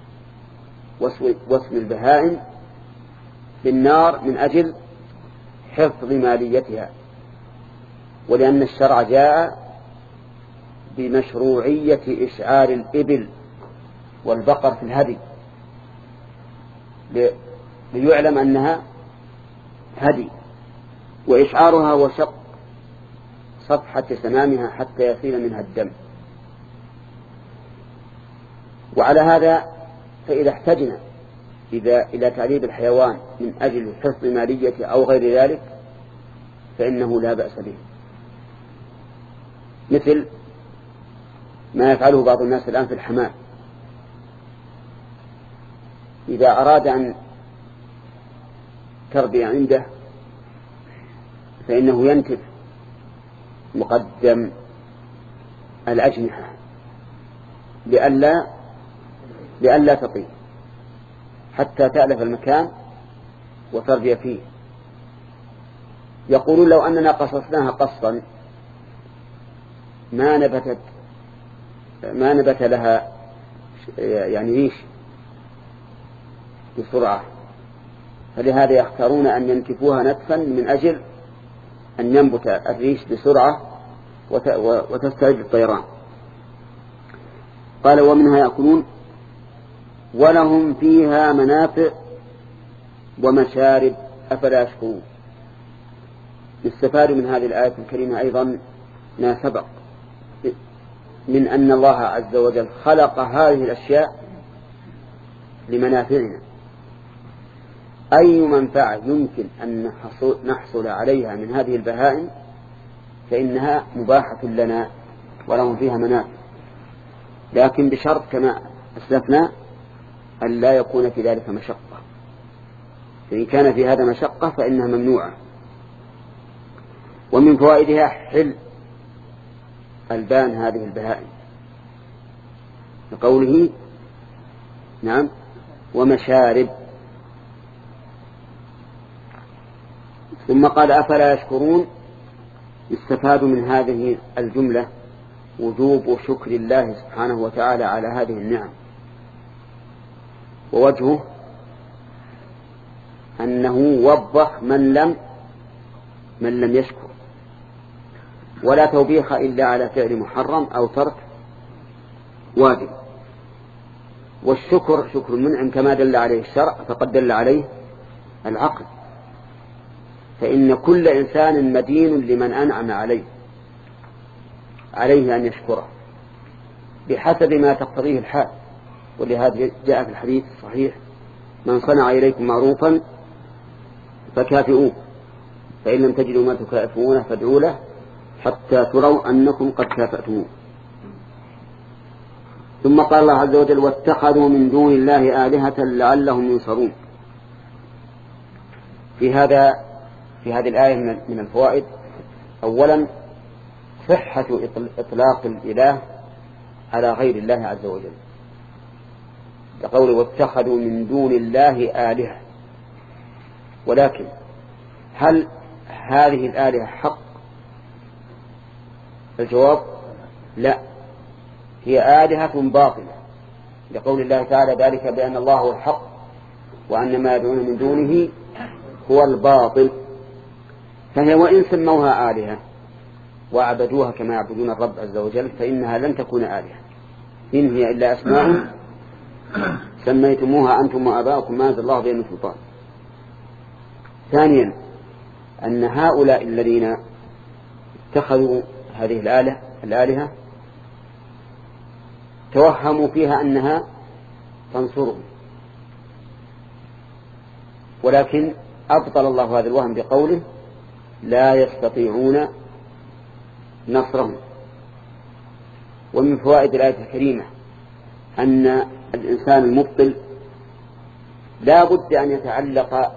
وسم البهائم بالنار من أجل حفظ ماليتها، ولأن الشرع جاء بمشروعية إشعار الإبل والبقر في الهدي ليعلم أنها هدي، وإشعارها وشق صفحة سنامها حتى يصير منها الدم. وعلى هذا فإذا احتجنا إذا إلى تعذيب الحيوان من أجل حفظ مالية أو غير ذلك فإنه لا بأس به، مثل ما يفعله بعض الناس الآن في الحمام. إذا أراد أن تربي عنده فإنه ينتف مقدم الأجنحة لئلا لئلا تطير حتى تألف المكان وتربي فيه. يقولون لو أننا قصصناها قصا ما نبتت ما نبت لها يعني ريش بسرعة، فلهذا يختارون أن ينتفوها نتفا من أجل أن ينبت الريش بسرعة وتستعد الطيران. قال: ومنها يأكلون ولهم فيها منافع ومشارب أفلا يشكرون. يستفاد من هذه الآية الكريمة أيضا ما سبق من أن الله عز وجل خلق هذه الأشياء لمنافعنا. أي منفعة يمكن أن نحصل عليها من هذه البهائم فإنها مباحة لنا ولهم فيها منافع، لكن بشرط كما أسلفنا أن لا يكون في ذلك مشقة، فإن كان في هذا مشقة فإنها ممنوعة. ومن فوائدها حل ألبان هذه البهائم لقوله نعم ومشارب. ثم قال: أفلا يشكرون. يستفاد من هذه الجملة وجوب شكر الله سبحانه وتعالى على هذه النعم، ووجهه أنه وضح من لم من لم يشكر، ولا توبيخ إلا على فعل محرم أو ترك واجب. والشكر شكر المنعم كما دل عليه الشرع فقد دل عليه العقل، فإن كل إنسان مدين لمن أنعم عليه عليه أن يشكره بحسب ما تقتضيه الحال. ولهذا جاء في الحديث الصحيح: من صنع إليكم معروفا فكافئوه، فإن لم تجدوا ما تكافئونه فادعوا له حتى تروا أنكم قد كافأتموه. ثم قال الله عز وجل: واتخذوا من دون الله آلهة لعلهم ينصرون. في هذا في هذه الآية من الفوائد: أولا صحة إطلاق الإله على غير الله عز وجل، كقوله: واتخذوا من دون الله آلهة. ولكن هل هذه الآلهة حق؟ الجواب: لا، هي آلهة باطلة لقول الله تعالى ذلك بأن الله هو الحق وأن ما يدعون من دونه هو الباطل. فهي وإن سموها آلهة وعبدوها كما يعبدون الرب عز وجل فإنها لن تكون آلهة، إن هي إلا أسماء سميتموها أنتم وآباؤكم ما أنزل الله بها من سلطان. ثانيا أن هؤلاء الذين اتخذوا هذه الآلهة, الآلهة توهموا فيها أنها تنصرهم، ولكن أبطل الله هذا الوهم بقوله لا يستطيعون نصرهم. ومن فوائد الآية الكريمة أن الإنسان المبطل لا بد أن يتعلق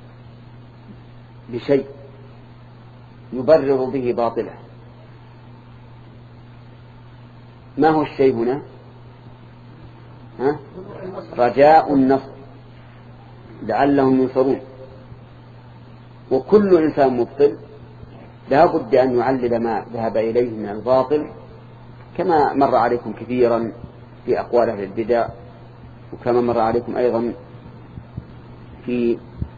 بشيء يبرر به باطله. ما هو الشيء هنا؟ ها؟ رجاء النصر لعلهم ينصرون. وكل إنسان مبطل لا بد أن يعلل ما ذهب إليه من الباطل، كما مر عليكم كثيرا في أقوال أهل البدع، وكما مر عليكم أيضا في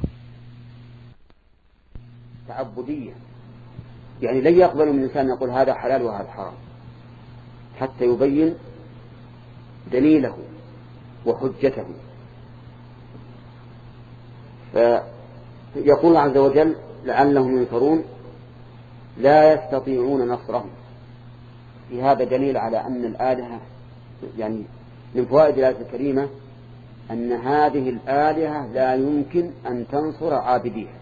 تعبدية. يعني لن يقبل من الإنسان يقول هذا حلال وهذا حرام حتى يبين دليله وحجته. فيقول الله عز وجل لعلهم ينصرون لا يستطيعون نصرهم. في هذا دليل على أن الآلهة، يعني من فوائد الآية الكريمة أن هذه الآلهة لا يمكن أن تنصر عابديها،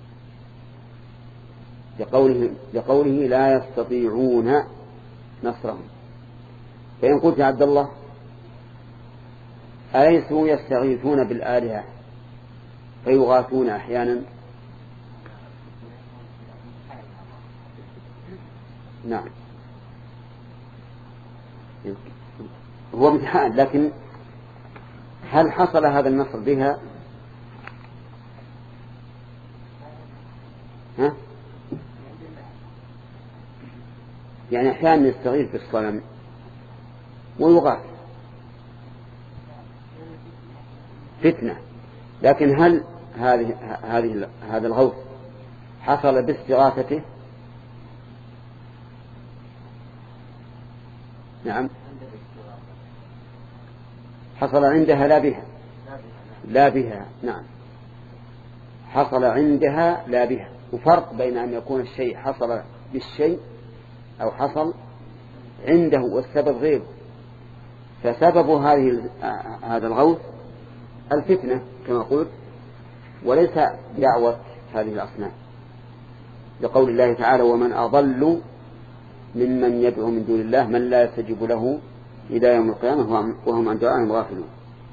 لقوله, لقوله لا يستطيعون نصرهم. فإن قلت يا عبد الله أليسوا يستغيثون بالآلهة فيغاثون أحيانا؟ نعم هو امتحان، لكن هل حصل هذا النصر بها؟ ها؟ يعني أحيانا يستغيث بالصنم ويغاث فتنة، لكن هل هذه هذه هذا الغوث حصل باستغاثته؟ نعم حصل عندها لا بها لا بها نعم حصل عندها لا بها. وفرق بين أن يكون الشيء حصل بالشيء أو حصل عنده والسبب غيره. فسبب هذه هذا الغوث الفتنة كما قلت، وليس دعوة هذه الأصنام، لقول الله تعالى ومن أضل ممن يدعو من دون الله من لا يستجيب له إلى يوم القيامة وهم عن دعائهم غافلون.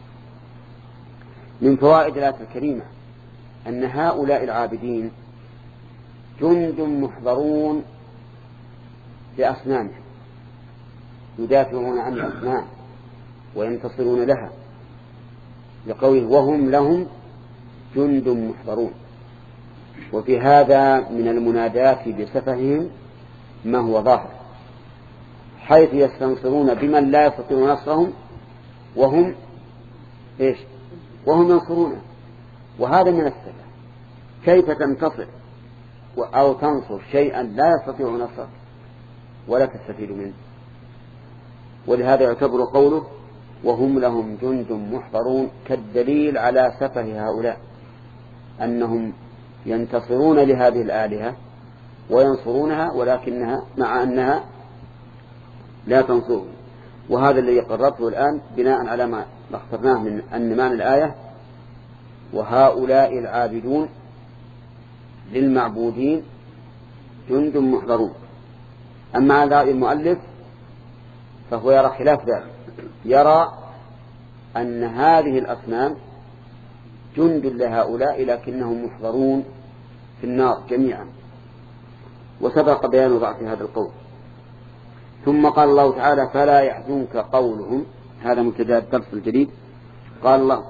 من فوائد الآية الكريمة أن هؤلاء العابدين جند محضرون لأصنامهم يدافعون عن الأصنام وينتصرون لها، لقوله وهم لهم جند محضرون. وفي هذا من المنادات بسفههم ما هو ظاهر، حيث يستنصرون بمن لا يستطيعون نصرهم وهم إيش وهم ينصرونه. وهذا من السفه، كيف تنتصر أو تنصر شيئا لا يستطيع نصره ولا تستفيد منه. ولهذا يعتبر قوله وهم لهم جند محضرون كالدليل على سفه هؤلاء، أنهم ينتصرون لهذه الآلهة وينصرونها ولكنها مع أنها لا تنصرهم. وهذا الذي قررته الآن بناء على ما اخترناه من أن معنى الآية وهؤلاء العابدون للمعبودين جند محضرون. أما على رأي المؤلف فهو يرى خلاف ذلك، يرى أن هذه الأصنام جند لهؤلاء لكنهم محضرون في النار جميعا، وسبق بيان ضعف هذا القول. ثم قال الله تعالى فلا يحزنك قولهم، هذا مبتدأ الدرس الجديد. قال الله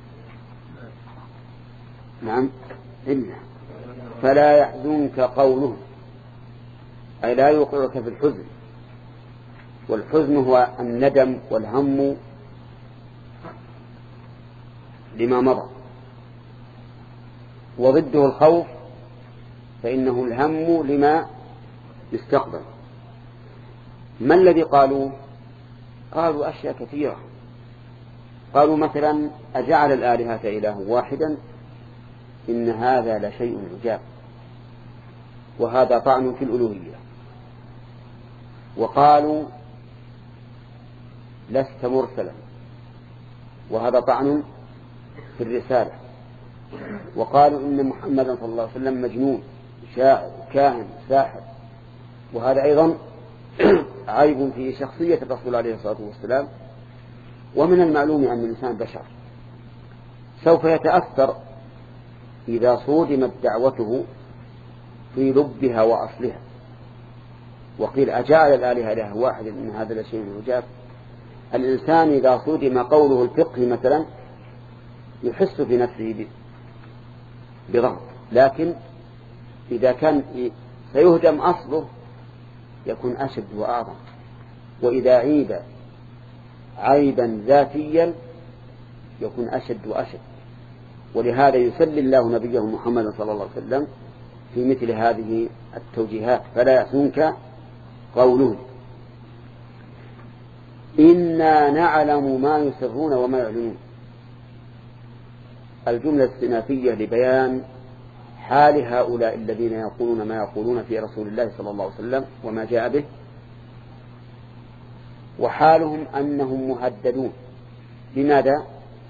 نعم إلا فلا يحزنك قولهم، أي لا يوقعك في الحزن. والحزن هو الندم والهم لما مضى، وضده الخوف فإنه الهم لما يستقبل. ما الذي قالوا؟ قالوا أشياء كثيرة. قالوا مثلا أجعل الآلهة إله واحدا إن هذا لشيء عجاب، وهذا طعن في الألوهية. وقالوا لست مرسلا، وهذا طعن في الرسالة. وقالوا إن محمدا صلى الله عليه وسلم مجنون شاعر كاهن ساحر، وهذا أيضا عيب في شخصية الرسول عليه الصلاة والسلام. ومن المعلوم أن الإنسان بشر سوف يتأثر إذا صودمت دعوته في لبها وأصلها، وقيل أجعل الآلهة إله واحد إن هذا لشيء عجاب. الإنسان إذا صودم قوله الفقه مثلا يحس في نفسه بضغط، لكن إذا كان سيهدم أصله يكون أشد وأعظم. وإذا عيب عيبا ذاتيا يكون أشد وأشد. ولهذا يسلي الله نبيه محمد صلى الله عليه وسلم في مثل هذه التوجيهات، فلا يحزنك قوله إنا نعلم ما يسرون وما يعلنون. الجملة السنافية لبيان حال هؤلاء الذين يقولون ما يقولون في رسول الله صلى الله عليه وسلم وما جاء به، وحالهم أنهم مهددون. لماذا؟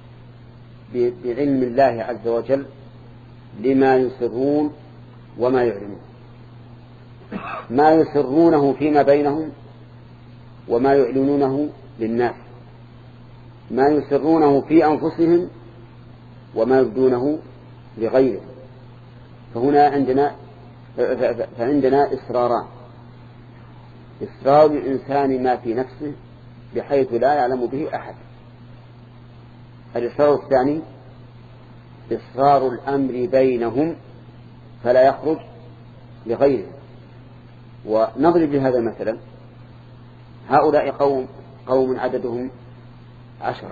بعلم الله عز وجل لما يسرون وما يعلنون. ما يسرونه فيما بينهم وما يعلنونه للناس، ما يسرونه في أنفسهم وما يبدونه لغيرهم. فهنا عندنا فعندنا إسراران: إسرار الإنسان ما في نفسه بحيث لا يعلم به أحد. الإسرار الثاني إسرار الأمر بينهم فلا يخرج لغيرهم. ونضرب لهذا مثلا: هؤلاء قوم قوم عددهم عشرة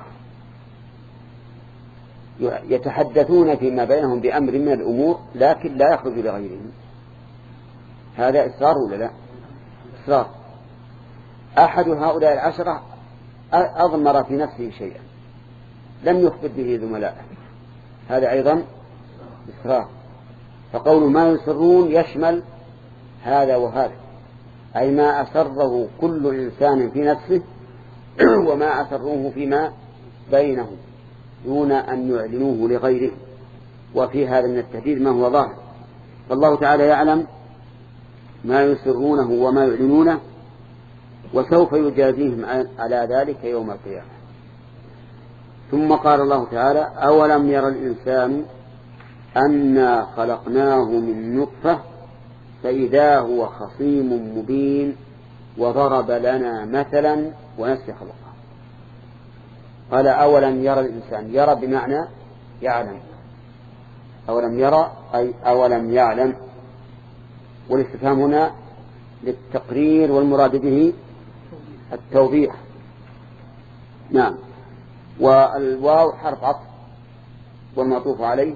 يتحدثون فيما بينهم بأمر من الأمور لكن لا يخرج لغيرهم. هذا إسرار ولا لا؟ إسرار. أحد هؤلاء العشرة أضمر في نفسه شيئا لم يخبر به زملائه، هذا أيضا إسرار. فقول ما يسرون يشمل هذا وهذا، أي ما أسره كل إنسان في نفسه وما أسروه فيما بينهم دون أن يعلنوه لغيره. وفي هذا من التهديد ما هو ظاهر، فالله تعالى يعلم ما يسرونه وما يعلنونه، وسوف يجازيهم على ذلك يوم القيامة. ثم قال الله تعالى: أولم يرى الإنسان أنا خلقناه من نطفة فإذا هو خصيم مبين وضرب لنا مثلا ونسي خلقه. قال: أولم يرى الإنسان، يرى بمعنى يعلم، أولم يرى أي أولم يعلم. والاستفهام هنا للتقرير والمراد به التوضيح. نعم. والواو حرف عطف والمعطوف عليه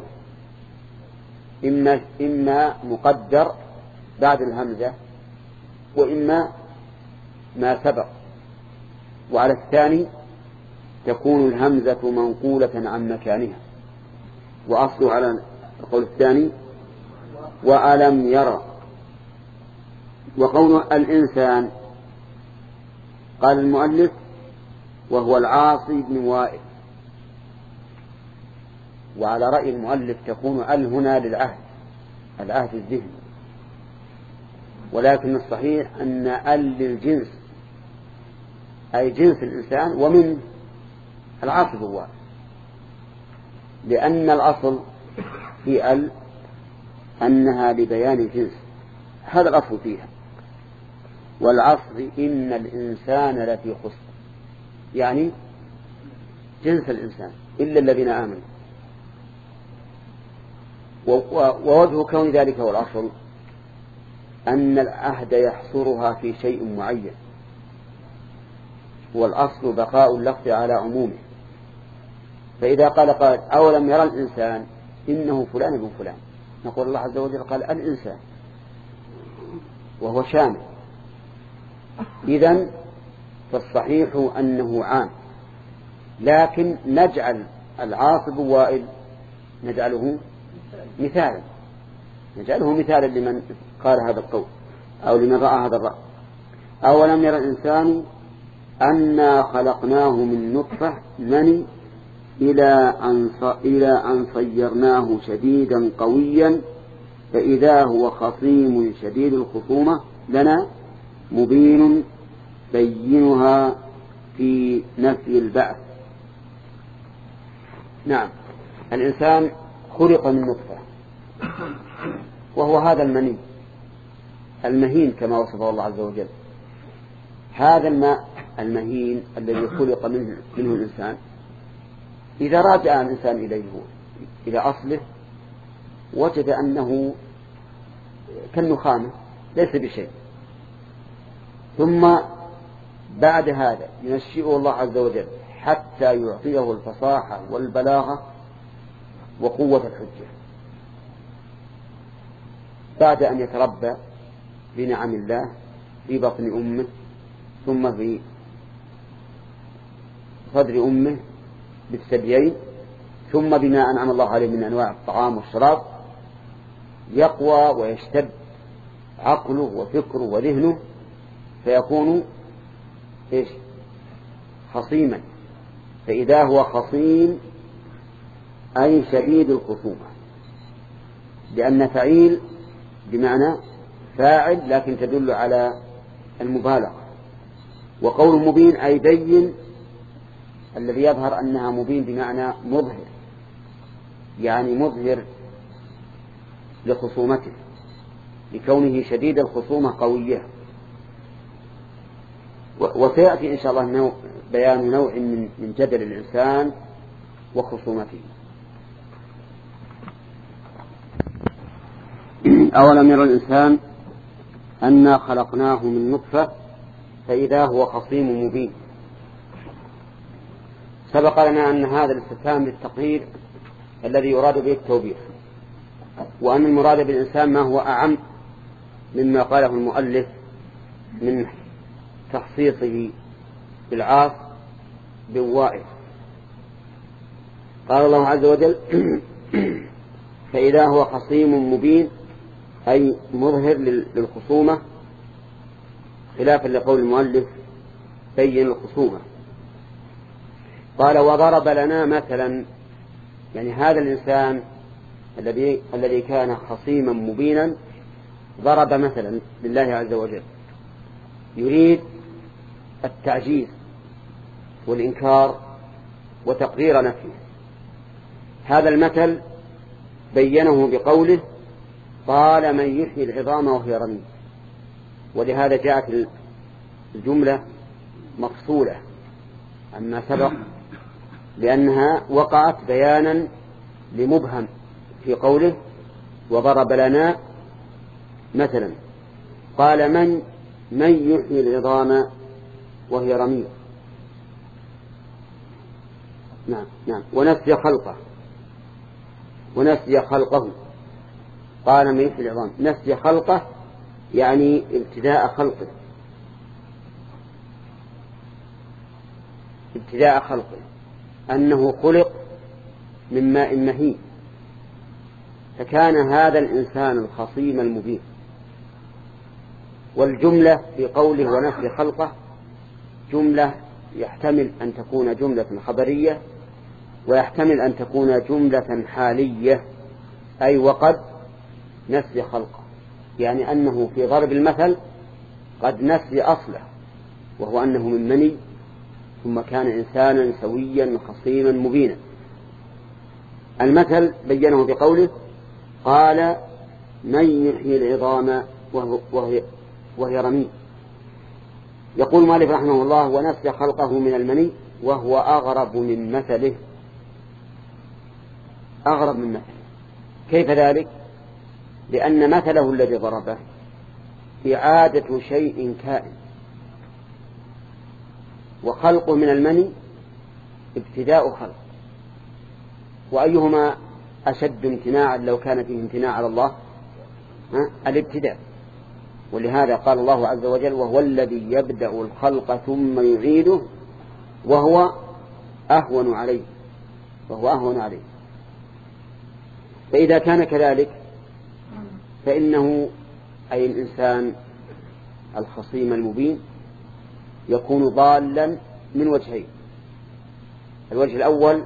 إما, إما مقدر بعد الهمزة وإما ما سبق. وعلى الثاني تكون الهمزة منقولة عن مكانها، وأصله على القول الثاني وألم يرى. وقول الإنسان قال المؤلف وهو العاصي بن وائل، وعلى رأي المؤلف تكون ال هنا للعهد، العهد الذهني، ولكن الصحيح أن ال للجنس أي جنس الإنسان ومن العاصي بن وائل، لأن الأصل في ال أنها لبيان الجنس، هذا الأصل فيها. والعصر إن الإنسان لفي خسر، يعني جنس الإنسان إلا الذين آمنوا. ووجه كون ذلك هو الأصل أن العهد يحصرها في شيء معين، والأصل بقاء اللفظ على عمومه، فإذا قال قال أولم يرى الإنسان إنه فلان ابن فلان، نقول الله عز وجل قال الإنسان وهو شامل. إذن فالصحيح أنه عام، لكن نجعل العاصب وائل نجعله مثالا نجعله مثالا لمن قال هذا القول أو لمن رأى هذا الرأي. أولم يرى الإنسان أنا خلقناه من نطفة مني إلى أن إلى أن صيرناه شديدا قويا فإذا هو خصيم شديد الخصومة لنا مبين بينها في نفي البعث. نعم، الإنسان خلق من نطفة، وهو هذا المني المهين كما وصفه الله عز وجل. هذا الماء المهين الذي خلق منه, منه الإنسان، إذا راجع الإنسان إليه إلى أصله وجد أنه كالنخامة ليس بشيء، ثم بعد هذا ينشئه الله عز وجل حتى يعطيه الفصاحة والبلاغة وقوة الحجة بعد أن يتربى بنعم الله في بطن أمه ثم في صدر أمه بالثديين، ثم بما أنعم الله عليه من أنواع الطعام والشراب يقوى ويشتد عقله وفكره وذهنه فيكون إيش؟ خصيما. فإذا هو خصيم أي شديد الخصومة، لأن فعيل بمعنى فاعل لكن تدل على المبالغة، وقول مبين أي بين، الذي يظهر أنها مبين بمعنى مظهر، يعني مظهر لخصومته لكونه شديد الخصومة قوية. وسيأتي إن شاء الله نوع بيان نوع من جدل الإنسان وخصومته. أولم يرى الإنسان أنا خلقناه من نطفة فإذا هو خصيم مبين. سبق لنا أن هذا الاستفهام للتقرير الذي يراد به التوبيخ، وأن المراد بالإنسان ما هو أعم مما قاله المؤلف من تخصيصه بالعاص بالوائل. قال الله عز وجل فإذا هو خصيم مبين أي مظهر للخصومة، خلافا لقول المؤلف بين الخصومة. قال وضرب لنا مثلا، يعني هذا الإنسان الذي الذي كان خصيما مبينا ضرب مثلا لله عز وجل، يريد التعجيز والإنكار وتقرير نفسه. هذا المثل بينه بقوله قال من يحيي العظام وهي رميم، ولهذا جاءت الجملة مفصولة عما سبق لأنها وقعت بيانا لمبهم في قوله وضرب لنا مثلا. قال من من يحيي العظام وهي رميم. نعم نعم ونسي خلقه ونسي خلقه. قال من يحيي العظام، نسي خلقه يعني ابتداء خلقه ابتداء خلقه أنه خلق من ماء مهين، فكان هذا الإنسان الخصيم المبين. والجملة في قوله ونسي خلقه جملة يحتمل أن تكون جملة خبرية ويحتمل أن تكون جملة حالية، أي وقد نسي خلقه، يعني أنه في ضرب المثل قد نسي أصله وهو أنه من مني ثم كان إنسانا سويا خصيما مبينا. المثل بينه بقوله قال من يحيي العظام وهي, وهي رميم. يقول مالك رحمه الله ونسي خلقه من المني وهو أغرب من مثله. أغرب من مثله كيف ذلك؟ لأن مثله الذي ضربه إعادة شيء كائن، وخلقه من المني ابتداء خلق، وأيهما أشد امتناعا لو كان فيه امتناع على الله؟ الابتداء. ولهذا قال الله عز وجل وهو الذي يبدأ الخلق ثم يعيده وهو أهون عليه وهو أهون عليه. فإذا كان كذلك فإنه أي الإنسان الخصيم المبين يكون ضالا من وجهين. الوجه الأول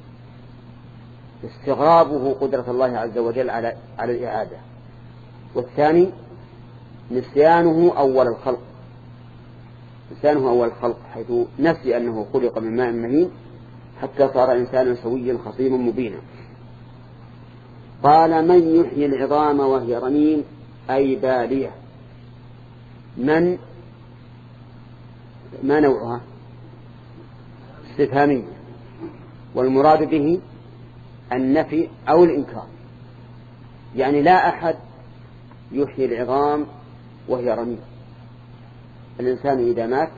استغرابه قدرة الله عز وجل على على الإعادة، والثاني نسيانه أول الخلق نسيانه أول الخلق حيث نسي أنه خلق من ماء مهين حتى صار إنسانا سويا خصيما مبينا. قال من يحيي العظام وهي رميم أي بالية. من ما نوعها؟ استفهامية، والمراد به النفي أو الإنكار، يعني لا أحد يحيي العظام وهي رميم. الإنسان إذا مات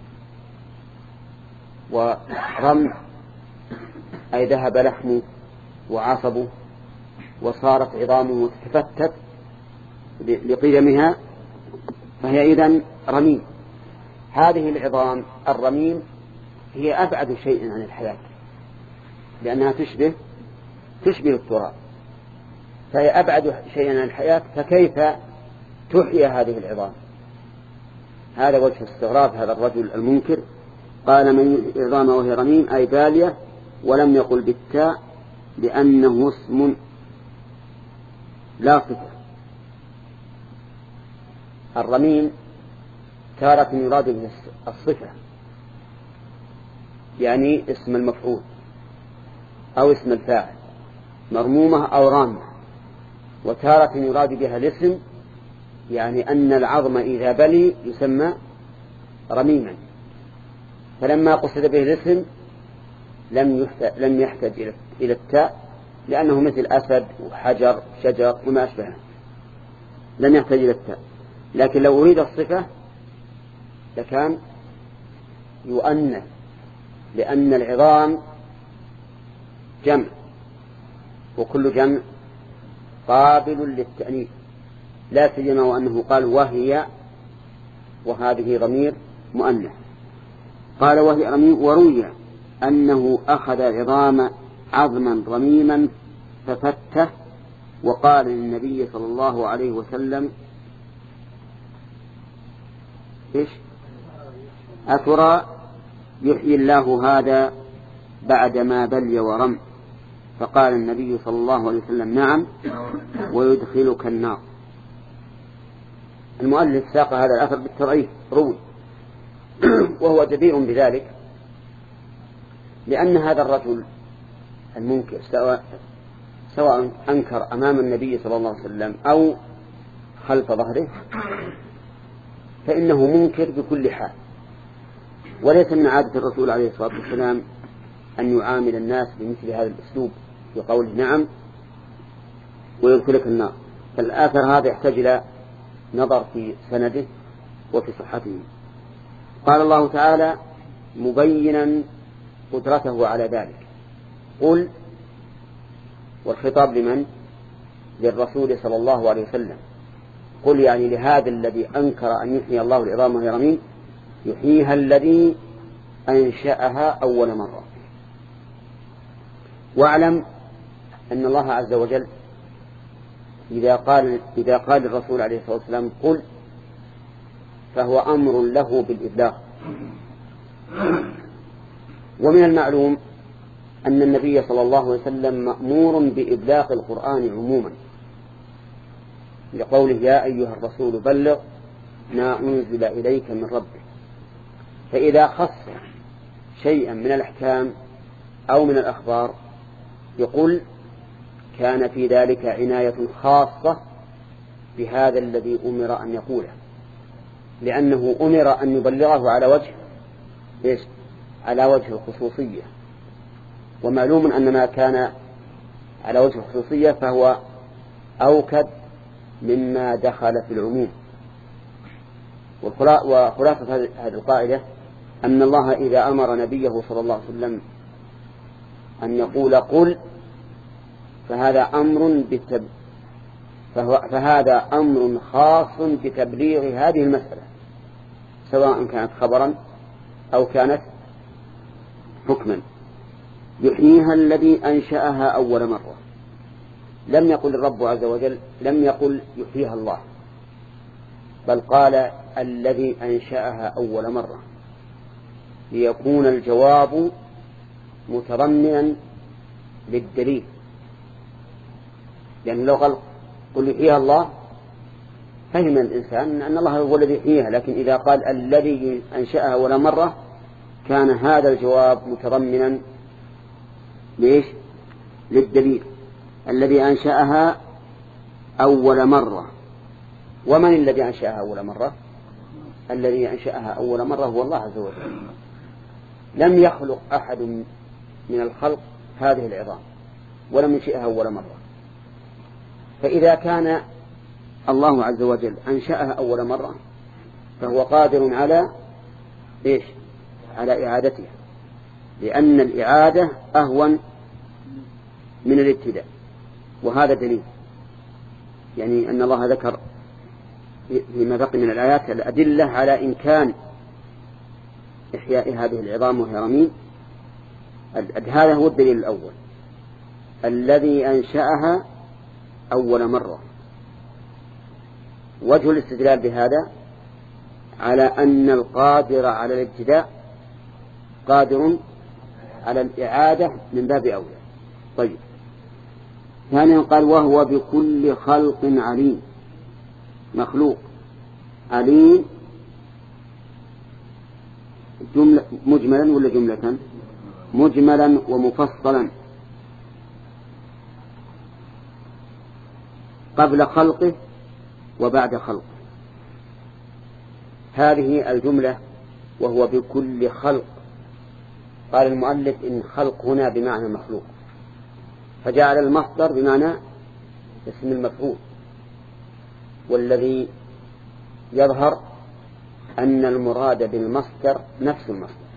ورم أي ذهب لحمه وعصبه وصارت عظامه تتفتت لقيمها فهي إذن رميم. هذه العظام الرميم هي أبعد شيء عن الحياة لأنها تشبه تشبه التراب، فهي أبعد شيء عن الحياة، فكيف تحيي هذه العظام؟ هذا وجه استغراب هذا الرجل المنكر. قال من يحيي العظام وهي رميم أي بالية، ولم يقل بالتاء لأنه اسم لا صفة. الرميم تارة يراد به الصفة يعني اسم المفعول أو اسم الفاعل مرمومة أو رامة، وتارة يراد بها الاسم يعني أن العظم إذا بلي يسمى رميما. فلما قصد به الاسم لم يحتاج, لم يحتاج إلى التاء لأنه مثل أسد وحجر شجر وما أشبهه، لم يحتاج إلى التاء. لكن لو أريد الصفة لكان يؤنث، لأن العظام جمع وكل جمع قابل للتأنيث، لا سيما وأنه قال وهي وهذه ضمير مؤنث. قال وهي رميم. وروي أنه أخذ العظام عظما رميما ففته وقال للنبي صلى الله عليه وسلم إيش أترى يحيي الله هذا بعدما بلي ورم؟ فقال النبي صلى الله عليه وسلم نعم ويدخلك النار. المؤلف ساق هذا الأثر بالتضعيف روي وهو جدير بذلك، لأن هذا الرجل المنكر سواء, سواء أنكر أمام النبي صلى الله عليه وسلم أو خلف ظهره فإنه منكر بكل حال، وليس من عادة الرسول عليه الصلاة والسلام أن يعامل الناس بمثل هذا الأسلوب في قوله نعم ويدخلك النار. فالآثر هذا يحتاج إلى نظر في سنده وفي صحته. قال الله تعالى مبينا قدرته على ذلك قل، والخطاب لمن؟ للرسول صلى الله عليه وسلم. قل يعني لهذا الذي أنكر أن يحيي الله العظام وهي رميم يحييها الذي أنشأها أول مرة. واعلم أن الله عز وجل إذا قال, إذا قال الرسول عليه الصلاة والسلام قل فهو أمر له بالإبلاغ. ومن المعلوم أن النبي صلى الله عليه وسلم مأمور بإبلاغ القرآن عموما لقوله يا أيها الرسول بلغ ما أنزل إليك من ربك. فإذا خص شيئا من الأحكام أو من الأخبار يقول كان في ذلك عناية خاصة بهذا الذي أمر أن يقوله، لأنه أمر أن يبلغه على وجه إيش؟ على وجه الخصوصية. ومعلوم أن ما كان على وجه الخصوصية فهو أوكد مما دخل في العموم. وخلاصة هذه القاعدة أن الله إذا أمر نبيه صلى الله عليه وسلم أن يقول قل فهذا أمر بتب... فهو... فهذا أمر خاص بتبليغ هذه المسألة، سواء كانت خبرا أو كانت حكما. يحييها الذي أنشأها أول مرة. لم يقل الرب عز وجل، لم يقل يحييها الله، بل قال الذي أنشأها أول مرة، ليكون الجواب متضمنا للدليل. لأن لو قال قل يحييها الله فهم الإنسان أن الله هو الذي يحييها، لكن إذا قال الذي أنشأها أول مرة كان هذا الجواب متضمنا ليش؟ للدليل. الذي أنشأها أول مرة. ومن الذي أنشأها أول مرة؟ الذي أنشأها أول مرة هو الله عز وجل. لم يخلق أحد من الخلق هذه العظام ولم ينشئها أول مرة. فإذا كان الله عز وجل أنشأها أول مرة فهو قادر على إيش؟ على إعادتها، لأن الإعادة أهون من الابتداء. وهذا دليل، يعني أن الله ذكر فيما بقي من الآيات الأدلة على إمكان إحياء هذه العظام وهي رميم. هذا هو الدليل الأول، الذي أنشأها أول مرة. وجه الاستدلال بهذا على أن القادر على الابتداء قادر على الإعادة من باب أولى. طيب، ثانيا قال وهو بكل خلق عليم. مخلوق عليم جملة مجملا ولا جملة؟ مجملا ومفصلا قبل خلقه وبعد خلقه. هذه الجملة وهو بكل خلق. قال المؤلف إن خلق هنا بمعنى مخلوق، فجعل المصدر بمعنى اسم المفعول، والذي يظهر أن المراد بالمصدر نفس المصدر.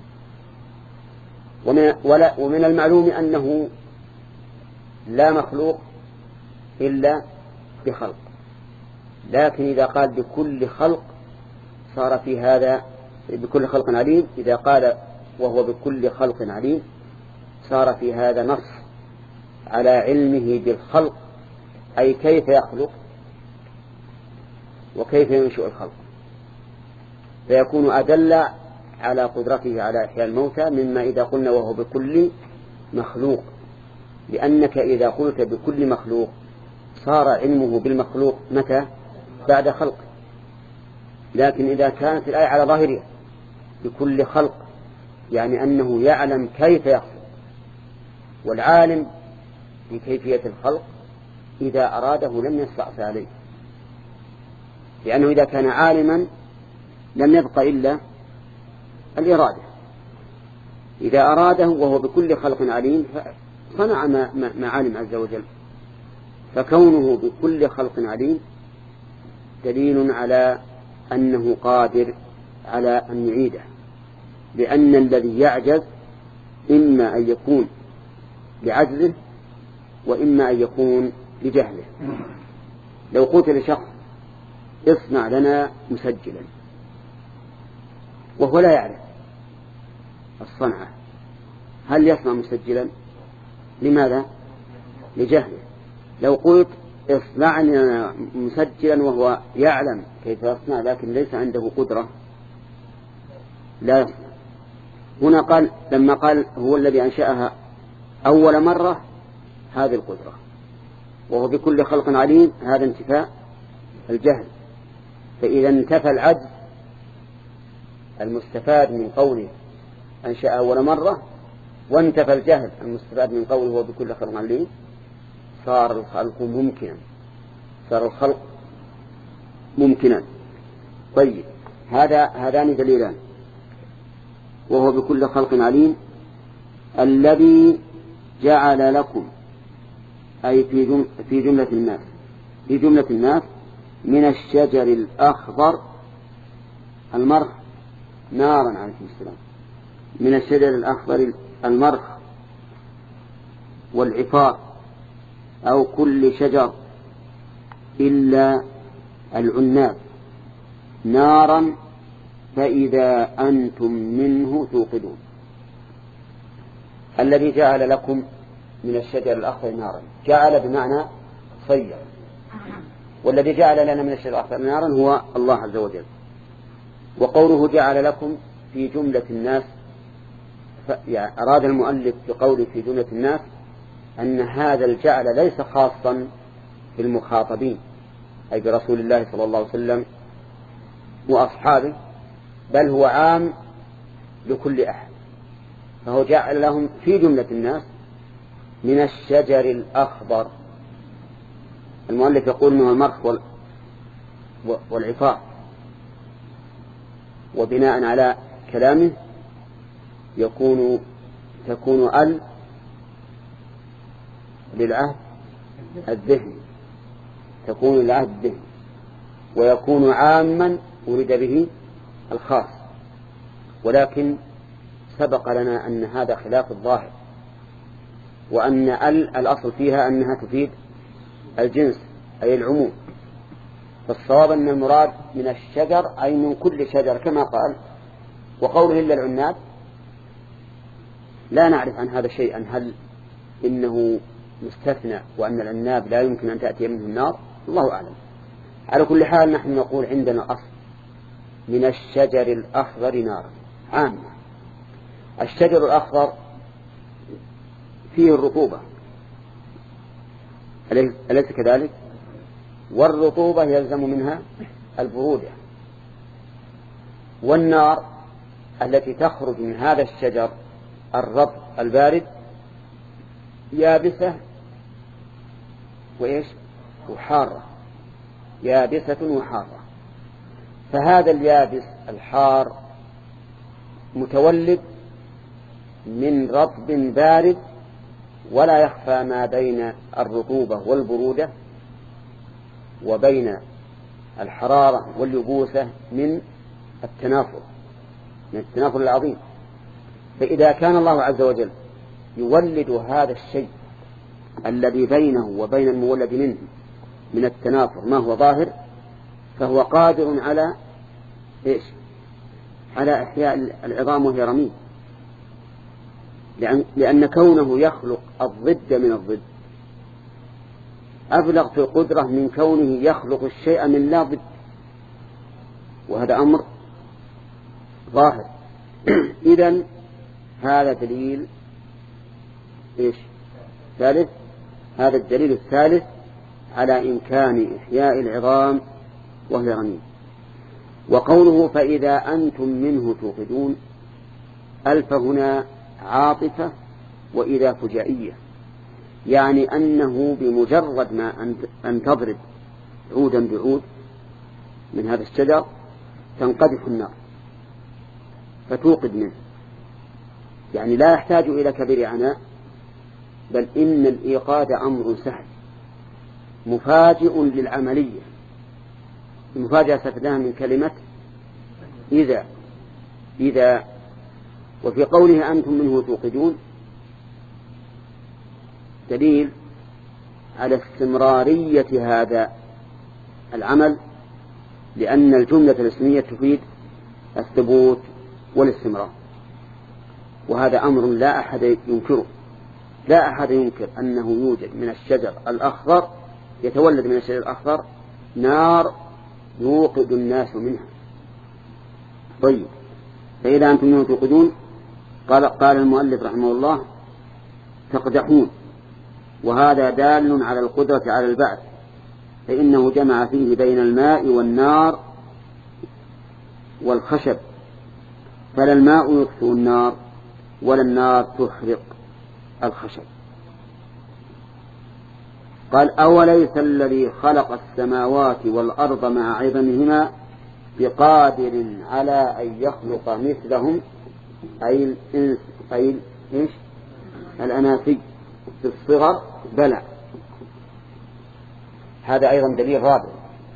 ومن, ولا ومن المعلوم أنه لا مخلوق إلا بخلق، لكن إذا قال بكل خلق صار في هذا بكل خلق عليم. إذا قال وهو بكل خلق عليم صار في هذا نص على علمه بالخلق، أي كيف يخلق وكيف ينشئ الخلق، فيكون أدل على قدرته على إحياء الموتى مما إذا قلنا وهو بكل مخلوق، لأنك إذا قلت بكل مخلوق صار علمه بالمخلوق متى؟ بعد خلق. لكن إذا كانت الآية على ظاهرها بكل خلق يعني أنه يعلم كيف يخلق، والعالم بكيفية الخلق إذا أراده لم يستعصى عليه، لأنه إذا كان عالما لم يبق إلا الإرادة. إذا أراده وهو بكل خلق عليم صنع ما, ما علم عز وجل. فكونه بكل خلق عليم دليل على أنه قادر على أن يعيده، لأن الذي يعجز إما أن يكون لعجزه وإما أن يكون لجهله. لو قلت لشخص اصنع لنا مسجلا وهو لا يعرف الصنعة، هل يصنع مسجلا؟ لماذا؟ لجهله. لو قلت اصنع لنا مسجلا وهو يعلم كيف يصنع لكن ليس عنده قدرة لا يصنع. هنا قال لما قال هو الذي أنشأها أول مرة هذه القدرة، وهو بكل خلق عليم هذا انتفاء الجهل. فإذا انتفى العجز المستفاد من قوله أنشأ أول مرة وانتفى الجهل المستفاد من قوله هو بكل خلق عليم صار الخلق ممكنا، صار الخلق ممكنا. طيب، هذا هذان دليلان، وهو بكل خلق عليم الذي جعل لكم، أي في جملة, في جملة الناس في جملة الناس من الشجر الأخضر المرخ نارا عليكم السلام، من الشجر الأخضر المرخ والعفار أو كل شجر إلا العناب نارا فإذا أنتم منه توقدون. الذي جعل لكم من الشجر الأخضر نارا، جعل بمعنى صير، والذي جعل لنا من الشجر الأخضر نارا هو الله عز وجل. وقوله جعل لكم في جملة الناس، يعني أراد المؤلف بقوله في جملة الناس أن هذا الجعل ليس خاصا بالمخاطبين أي برسول الله صلى الله عليه وسلم وأصحابه، بل هو عام لكل أحد، فهو جعل لهم في جملة الناس من الشجر الأخضر. المؤلف يقول أنه المرخ والعفاء، وبناء على كلامه يكون تكون ال للعهد الذهني، تكون للعهد الذهني، ويكون عاما ورد به الخاص، ولكن سبق لنا أن هذا خلاف الظاهر، وأن ال الأصل فيها أنها تفيد الجنس أي العموم، فالصواب أن المراد من الشجر أي من كل شجر كما قال. وقوله إلا العناب لا نعرف عن هذا شيئا، هل إنه مستثنى وأن العناب لا يمكن أن تأتي منه النار؟ الله أعلم. على كل حال نحن نقول عندنا أصل من الشجر الأخضر نار عامة. الشجر الأخضر فيه الرطوبة أليس كذلك؟ والرطوبة يلزم منها البرودة، والنار التي تخرج من هذا الشجر الرطب البارد يابسة وإيش وحارة، يابسة وحارة. فهذا اليابس الحار متولد من رطب بارد، ولا يخفى ما بين الرطوبة والبرودة وبين الحرارة واليبوسة من التنافر، من التنافر العظيم. فإذا كان الله عز وجل يولد هذا الشيء الذي بينه وبين المولد منه من التنافر ما هو ظاهر، فهو قادر على إيش؟ على إحياء العظام وهي رميم، لأن, لأن كونه يخلق الضد من الضد أبلغ في القدرة من كونه يخلق الشيء من لا ضد، وهذا أمر ظاهر. إذن هذا دليل إيش؟ ثالث، هذا الدليل الثالث على إمكان إحياء العظام وهي رميم. وقوله فإذا أنتم منه توقدون، ألف هنا عاطفة وإذا فجائية، يعني أنه بمجرد ما أن تضرب عودا بعود من هذا الشجر تنقذف النار فتوقد منه، يعني لا يحتاج إلى كبير عناء، بل إن الإيقاد أمر سهل مفاجئ للعملية. المفاجأة استفدناها من كلمة إذا إذا وفي قوله أنتم منه توقدون دليل على استمرارية هذا العمل، لأن الجملة الاسمية تفيد الثبوت والاستمرار، وهذا أمر لا أحد ينكره، لا أحد ينكر أنه يوجد من الشجر الأخضر، يتولد من الشجر الأخضر نار يوقد الناس منها. طيب، فإذا أنتم منه توقدون قال, قال المؤلف رحمه الله تقدحون، وهذا دال على القدرة على البعث، فإنه جمع فيه بين الماء والنار والخشب، فلا الماء يطفئ النار ولا النار تحرق الخشب. قال أوليس الذي خلق السماوات والأرض مع عظمهما بقادر على أن يخلق مثلهم، أي الإنس أي إيش الأناسي في الصغر؟ بلى. هذا أيضا دليل رابع.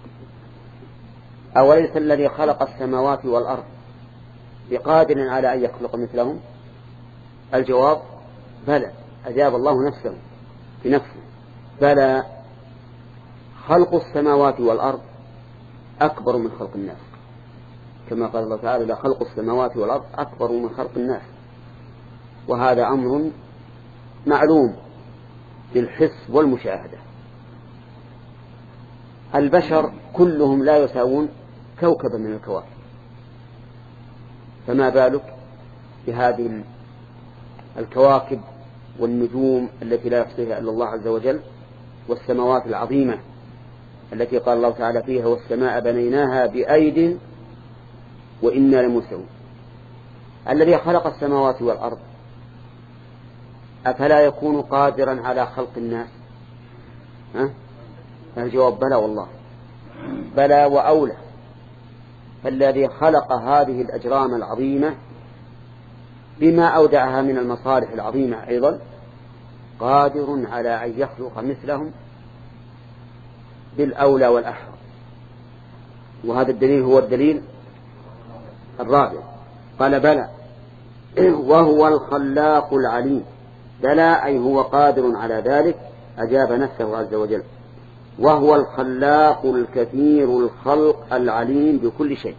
أوليس الذي خلق السماوات والأرض بقادر على أن يخلق مثلهم؟ الجواب بلى، أجاب الله نفسه بنفسه بلى خلق السماوات والأرض أكبر من خلق الناس، كما قال الله تعالى لخلق السماوات والأرض أكبر من خلق الناس، وهذا أمر معلوم بالحس والمشاهدة. البشر كلهم لا يساوون كوكبا من الكواكب، فما بالك بهذه الكواكب والنجوم التي لا يحصيها إلا الله عز وجل، والسماوات العظيمة التي قال الله تعالى فيها والسماء بنيناها بأيد وإنا لموسعون. الذي خلق السماوات والأرض أفلا يكون قادرا على خلق الناس؟ ها؟ الجواب بلى والله، بلى وأولى. فالذي خلق هذه الأجرام العظيمة بما أودعها من المصالح العظيمة أيضا قادر على أن يخلق مثلهم بالأولى والأحرى. وهذا الدليل هو الدليل الرابع. قال بلى وهو الخلاق العليم. بلى أي هو قادر على ذلك، أجاب نفسه عز وجل، وهو الخلاق الكثير الخلق العليم بكل شيء.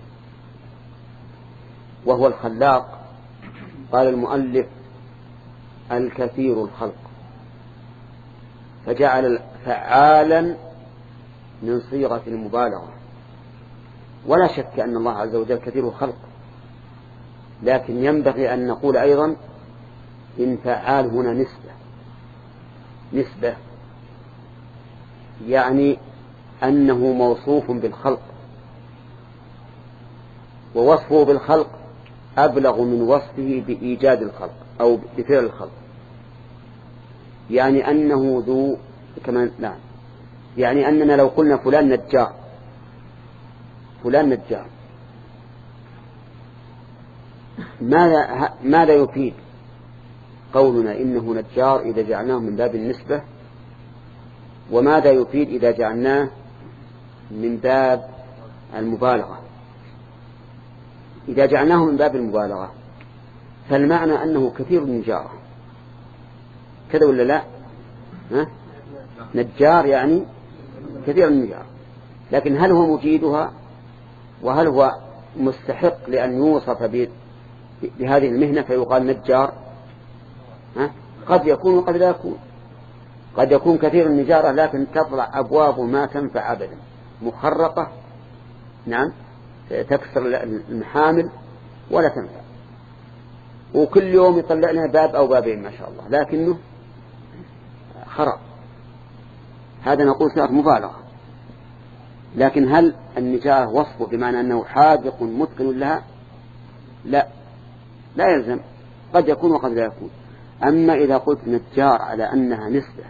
وهو الخلاق، قال المؤلف الكثير الخلق، فجعل فعالا من صيغة المبالغة. ولا شك أن الله عز وجل كثير الخلق، لكن ينبغي أن نقول أيضا إن فعال هنا نسبة نسبة يعني أنه موصوف بالخلق، ووصفه بالخلق أبلغ من وصفه بإيجاد الخلق أو بفعل الخلق. يعني أنه ذو كمان لا يعني أننا لو قلنا فلان نجار فلان نجار ماذا ماذا يفيد قولنا إنه نجار إذا جعلناه من باب النسبة، وماذا يفيد إذا جعلناه من باب المبالغة؟ إذا جعلناه من باب المبالغة فالمعنى أنه كثير النجارة، كذا ولا لا؟ ها؟ نجار يعني كثير النجارة، لكن هل هو مجيدها؟ وهل هو مستحق لأن يوصف بهذه المهنة فيقال نجار؟ ها؟ قد يكون وقد لا يكون. قد يكون كثير النجارة لكن تطلع أبواب ما تنفع أبدا، مخرقة، نعم، تكسر المحامل ولا تنفع، وكل يوم يطلع لنا باب أو بابين ما شاء الله، لكنه خرق. هذا نقول صيغة مبالغة. لكن هل النجارة وصفه بمعنى أنه حاذق متقن لها؟ لا، لا يلزم، قد يكون وقد لا يكون. أما إذا قلت نجار على أنها نسبة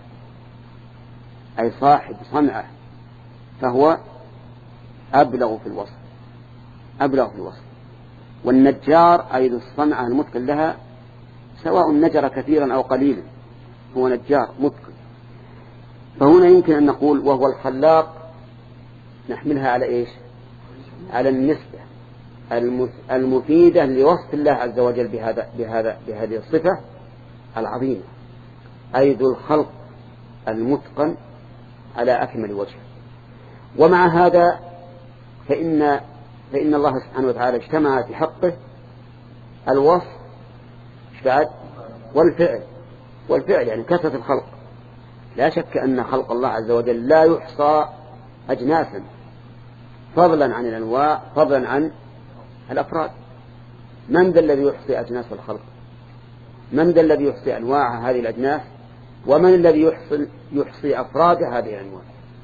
أي صاحب صنعة فهو أبلغ في الوصف أبلغ في الوصف. والنجار أي الصنعة المتقن لها سواء نجر كثيرا أو قليلا هو نجار متقن. فهنا يمكن أن نقول وهو الخلاق نحملها على إيش؟ على النسبة المفيدة لوصف الله عز وجل بهذا بهذا بهذه الصفة العظيمة، أي ذو الخلق المتقن على أكمل وجه. ومع هذا فإن فإن الله سبحانه وتعالى اجتمع في حقه الوصف والفعل والفعل يعني كثرة الخلق. لا شك أن خلق الله عز وجل لا يحصى أجناسا، فضلا عن الأنواع، فضلا عن الأفراد. من ذا الذي يحصي أجناس الخلق؟ من ذا الذي يحصي أنواع هذه الأجناس؟ ومن الذي يحصي, يحصي أفراد هذه الأنواع؟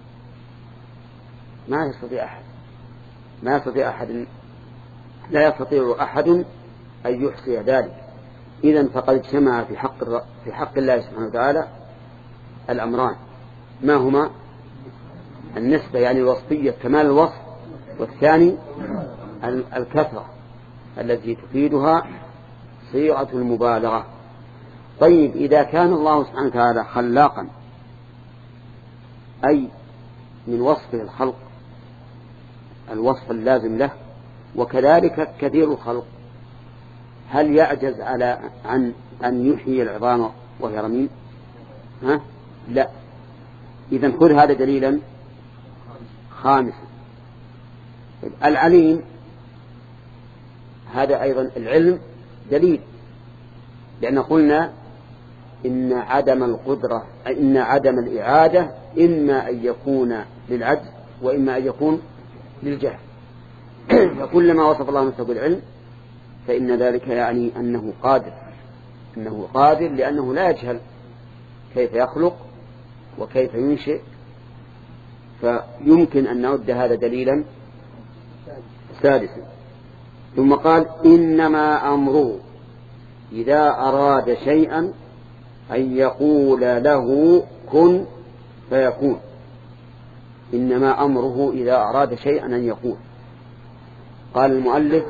ما يستطيع أحد ما يستطيع أحد لا يستطيع أحد أن يحصي ذلك. إذن فقد اجتمع في حق في حق الله سبحانه وتعالى الأمران، ما هما؟ النسبة يعني الوصفية كمال الوصف، والثاني الكثرة التي تفيدها صيغة المبالغة. طيب إذا كان الله سبحانه وتعالى خلاقا أي من وصفه الخلق الوصف اللازم له، وكذلك كثير الخلق، هل يعجز على عن أن يحيي العظام وهي رميم؟ ها؟ لا، إذن خذ هذا دليلا خامسا. العليم هذا أيضا العلم دليل، لأن قلنا إن عدم القدرة إن عدم الإعادة إما أن يكون للعجز وإما أن يكون للجهل. فكلما وصف الله نفسه بالعلم فإن ذلك يعني أنه قادر أنه قادر لأنه لا يجهل كيف يخلق وكيف ينشئ، فيمكن أن نعد هذا دليلا سادسا. ثم قال إنما أمره إذا أراد شيئا أن يقول له كن فيكون. إنما أمره إذا أراد شيئا أن يقول. قال المؤلف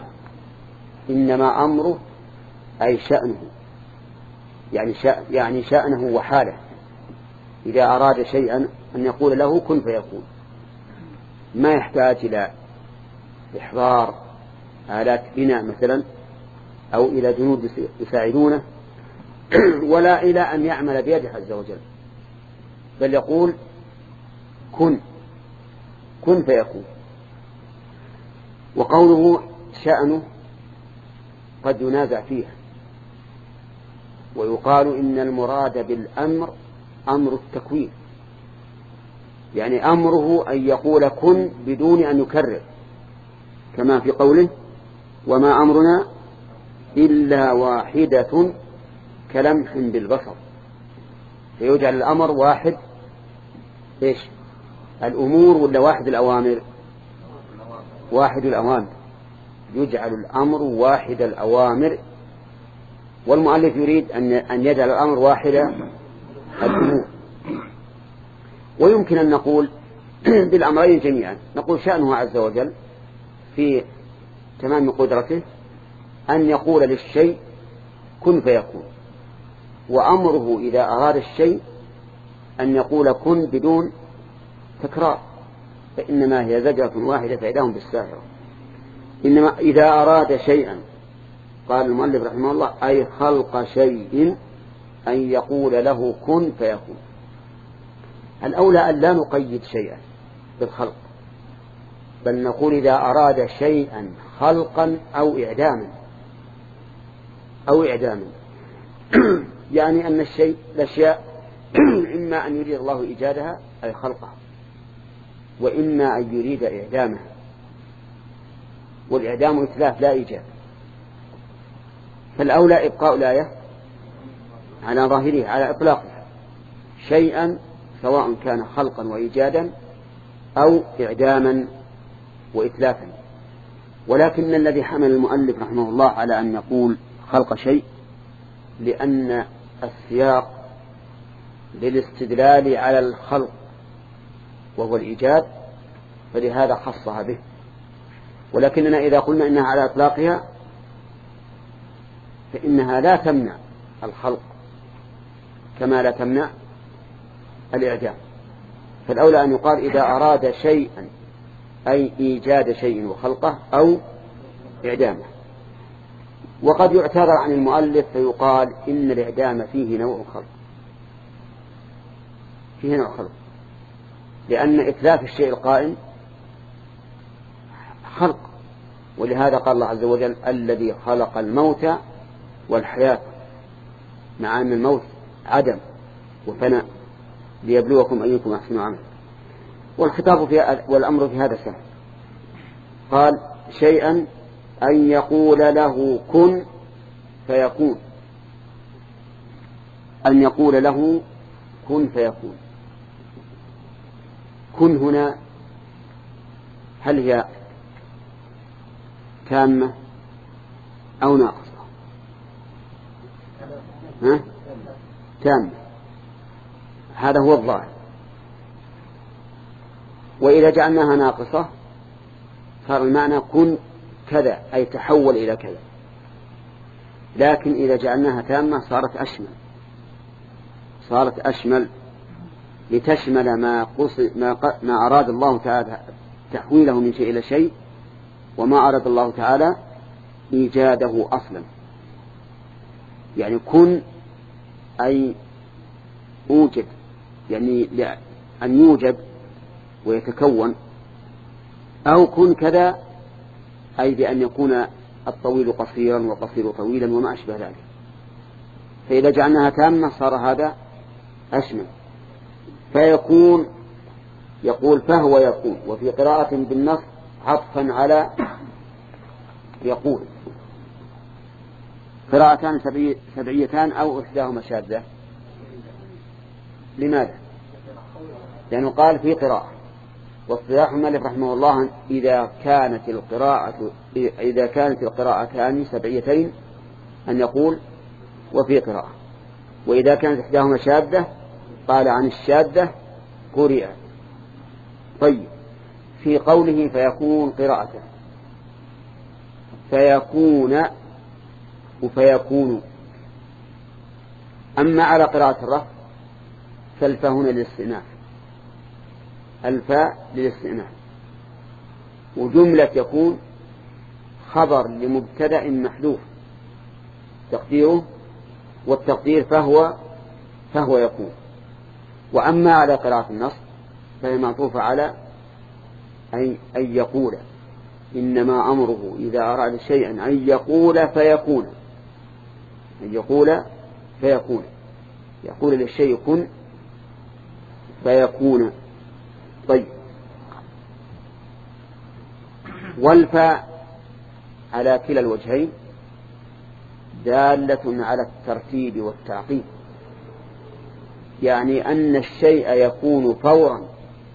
إنما أمره أي شأنه، يعني, شأ يعني شأنه وحاله، إذا أراد شيئا أن يقول له كن فيكون. ما يحتاج إلى إحضار آلات بناء مثلا أو إلى جنود يساعدونه ولا إلى أن يعمل بيده عز وجل، بل يقول كن كن فيكون. وقوله شأنه قد ينازع فيها، ويقال إن المراد بالأمر أمر التكوين، يعني أمره أن يقول كن بدون أن يكرر، كما في قوله وما أمرنا إلا واحدة كلمح بالبصر. فيجعل الأمر واحد إيش الأمور ولا واحد الأوامر؟ واحد الأوامر، يجعل الأمر واحد الأوامر، والمؤلف يريد أن يجعل الأمر واحد الأمور. ويمكن أن نقول بالأمرين جميعا، نقول شأنه عز وجل في تمام قدرته أن يقول للشيء كن فيكون، وأمره إذا أراد الشيء أن يقول كن بدون تكرار، فإنما هي زجرة واحدة فإذاهم بالساهرة. إنما إذا أراد شيئا، قال المؤلف رحمه الله، أي خلق شيء أن يقول له كن فيكون. الأولى أن لا نقيد شيئا بالخلق، بل نقول إذا أراد شيئا خلقا أو إعداما أو إعداما يعني أن الشيء الأشياء إما أن يريد الله إيجادها أي خلقها، وإما أن يريد إعدامها، والإعدام إتلاف لا إيجاد. فالأولى إبقاء الآية على ظاهره على إطلاقها، شيئا سواء كان خلقا وإيجادا أو إعداما وإتلافا. ولكن الذي حمل المؤلف رحمه الله على أن يقول خلق شيء لأن السياق للاستدلال على الخلق وهو الإيجاد، فلهذا خصها به. ولكننا إذا قلنا إنها على إطلاقها فإنها لا تمنع الخلق كما لا تمنع الإعدام. فالأولى أن يقال إذا أراد شيئا أي إيجاد شيء وخلقه أو إعدامه. وقد يعتذر عن المؤلف فيقال إن الإعدام فيه نوع خلق، فيه نوع خلق، لأن إتلاف الشيء القائم خلق. ولهذا قال الله عز وجل الذي خلق الموت والحياة، مع أن الموت عدم وفناء، ليبلوكم أيكم أحسن عملا. والخطاب في والأمر في هذا سهل. قال شيئا أن يقول له كن فيكون، أن يقول له كن فيكون. كن هنا هل هي تامة أو ناقصة؟ ها؟ تامة، هذا هو الظاهر. وإذا جعلناها ناقصة صار المعنى كن كذا أي تحول إلى كذا. لكن إذا جعلناها تامة صارت أشمل، صارت أشمل لتشمل ما, ما, ما أراد الله تعالى تحويله من شيء إلى شيء، وما أراد الله تعالى إيجاده أصلا. يعني كن أي أوجد، يعني أن يوجد ويتكون، أو كن كذا أي بأن يكون الطويل قصيرا والقصير طويلا وما أشبه ذلك. فإذا جعلناها تامة صار هذا أشمل. فيكون يقول فهو يكون، وفي قراءة بالنص عطفا على يقول. قراءتان سبعيتان أو إحداهما شاذة. لماذا؟ لأنه قال في قراءة، واصطلاح المؤلف رحمه الله إذا كانت القراءة إذا كانت القراءتان سبعيتين أن يقول وفي قراءة، وإذا كانت إحداهما شاذة قال عن الشاذة قرئ. طيب، في قوله فيكون قراءة، فيكون وفيكون. أما على قراءة الرفع فالفاء هنا للاستئناف، الفاء للاستئناف، وجملة يكون خبر لمبتدأ محذوف تقديره، والتقدير فهو فهو يكون. وأما على قراءة النص فهي معطوفة على أن يقول، إنما أمره إذا أراد شيئا أن يقول فيكون، أن يقول فيكون، يقول للشيء كن فيكون. طيب، والفاء على كلا الوجهين دالة على الترتيب والتعقيب، يعني أن الشيء يكون فورا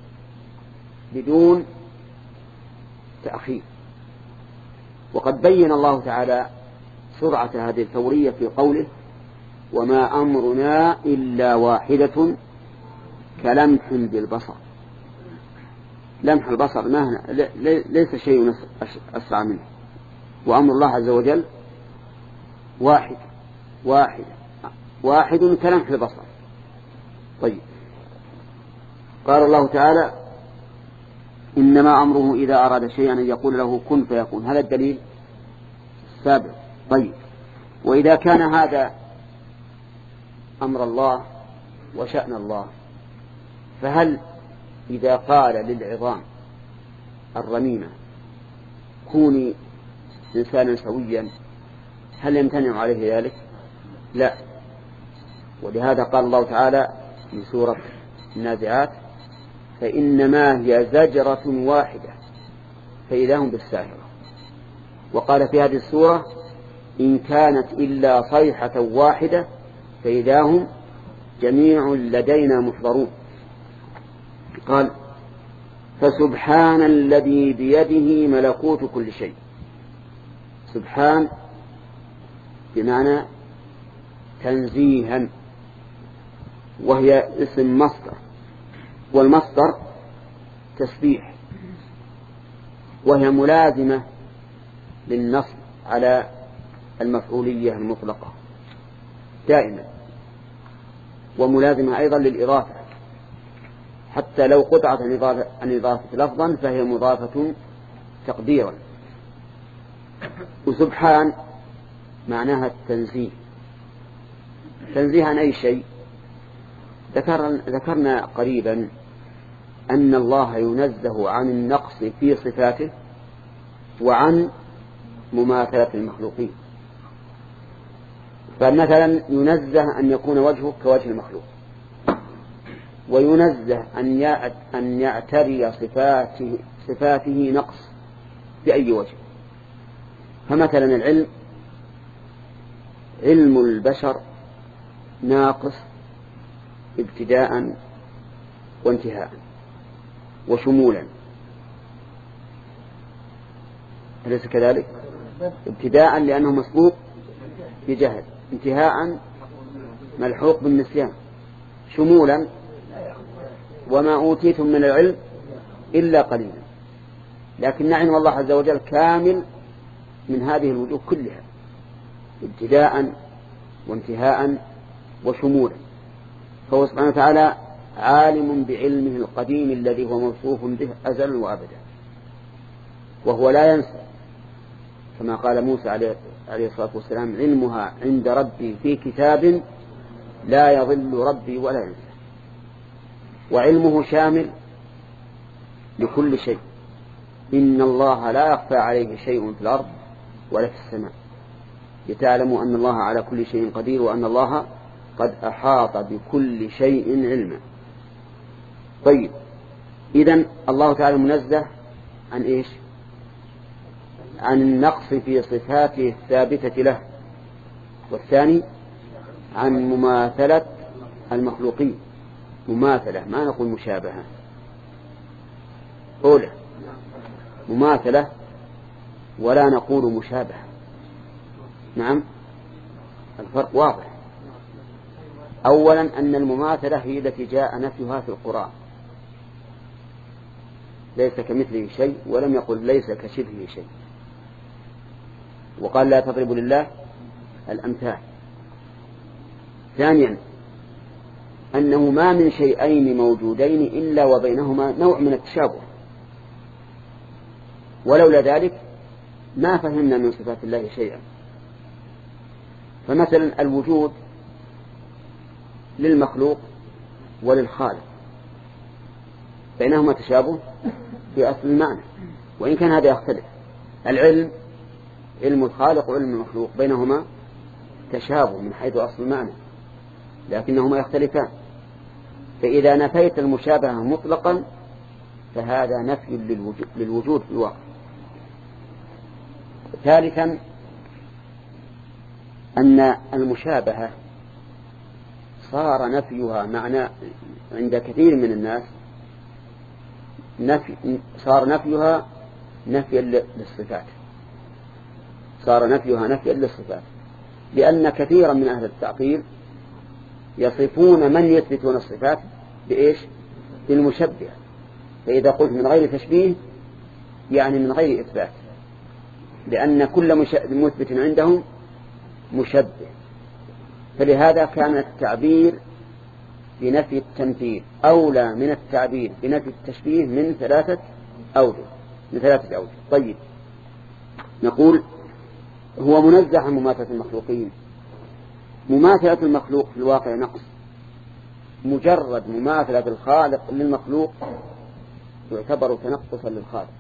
بدون تأخير. وقد بين الله تعالى سرعة هذه الفورية في قوله وما أمرنا إلا واحدة كلمح بالبصر. لمح البصر ما ليس شيء أسرع منه، وأمر الله عز وجل واحد واحد واحد كلمح البصر. طيب، قال الله تعالى إنما أمره إذا أراد شيئا أن يقول له كن فيكون، هذا الدليل السابق. طيب، وإذا كان هذا أمر الله وشأن الله، فهل إذا قال للعظام الرميمة كوني إنسانا سويا هل يمتنع عليه ذلك؟ لا. ولهذا قال الله تعالى في سورة النازعات فإنما هي زجرة واحدة فإذا هم بالساهرة. وقال في هذه السورة إن كانت إلا صيحة واحدة فإذا هم جميع لدينا محضرون. قال فسبحان الذي بيده ملكوت كل شيء. سبحان بمعنى تنزيها، وهي اسم مصدر، والمصدر تسبيح، وهي ملازمة للنصب على المفعولية المطلقة دائما، وملازمة أيضا للإضافة، حتى لو قطعت عن إضافة لفظا فهي مضافة تقديرا. وسبحان معناها التنزيه، تنزيه عن أي شيء. ذكرنا قريبا أن الله ينزه عن النقص في صفاته وعن مماثلة المخلوقين. فمثلا ينزه أن يكون وجهه كوجه المخلوق، وينزه أن يعتري صفاته, صفاته نقص بأي وجه. فمثلا العلم، علم البشر ناقص ابتداء وانتهاء وشمولا، أليس كذلك؟ ابتداء لأنه مسبوق بجهل، انتهاء ملحوق بالنسيان، شمولا وما أوتيتم من العلم إلا قليلا. لكن علم الله عز وجل كامل من هذه الوجوه كلها، ابتداء وانتهاء وشمولا. فهو سبحانه وتعالى عالم بعلمه القديم الذي هو موصوف به أزلا وأبدا، وهو لا ينسى، كما قال موسى عليه الصلاة والسلام علمها عند ربي في كتاب لا يضل ربي ولا ينسى. وعلمه شامل لكل شيء. إن الله لا يخفى عليه شيء في الأرض ولا في السماء، لتعلموا أن الله على كل شيء قدير وأن الله قد أحاط بكل شيء علما. طيب، إذن الله تعالى منزه عن إيش؟ عن النقص في صفاته الثابتة له. والثاني عن مماثلة المخلوقين. مماثلة، ما نقول مشابهة. أولى مماثلة ولا نقول مشابهة. نعم، الفرق واضح. أولا أن المماثلة هي التي جاء نفيها في القرآن، ليس كمثله شيء، ولم يقل ليس كشبهه شيء، وقال لا تضربوا لله الأمثال. ثانيا أنه ما من شيئين موجودين إلا وبينهما نوع من التشابه، ولولا ذلك ما فهمنا من صفات الله شيئا. فمثلا الوجود للمخلوق وللخالق بينهما تشابه في أصل المعنى، وإن كان هذا يختلف. العلم، علم الخالق وعلم المخلوق، بينهما تشابه من حيث أصل المعنى، لكنهما يختلفان. فإذا نفيت المشابهة مطلقا فهذا نفي للوجود في الواقع. ثالثا أن المشابهة صار نفيها معنى عند كثير من الناس نفي صار نفيها نفيا للصفات صار نفيها نفيا للصفات لأن كثيرا من أهل التعطيل يصفون من يثبتون الصفات بإيش؟ بالمشبه. فإذا قلت من غير تشبيه يعني من غير إثبات، لأن كل مثبت عندهم مشبه. فلهذا كان التعبير بنفي التمثيل أولى من التعبير بنفي التشبيه من ثلاثة أوجه من ثلاثة أوجه. طيب، نقول هو منزه عن مماثلة المخلوقين. مماثلة المخلوق في الواقع نقص. مجرد مماثلة الخالق للمخلوق يعتبر تنقصا للخالق،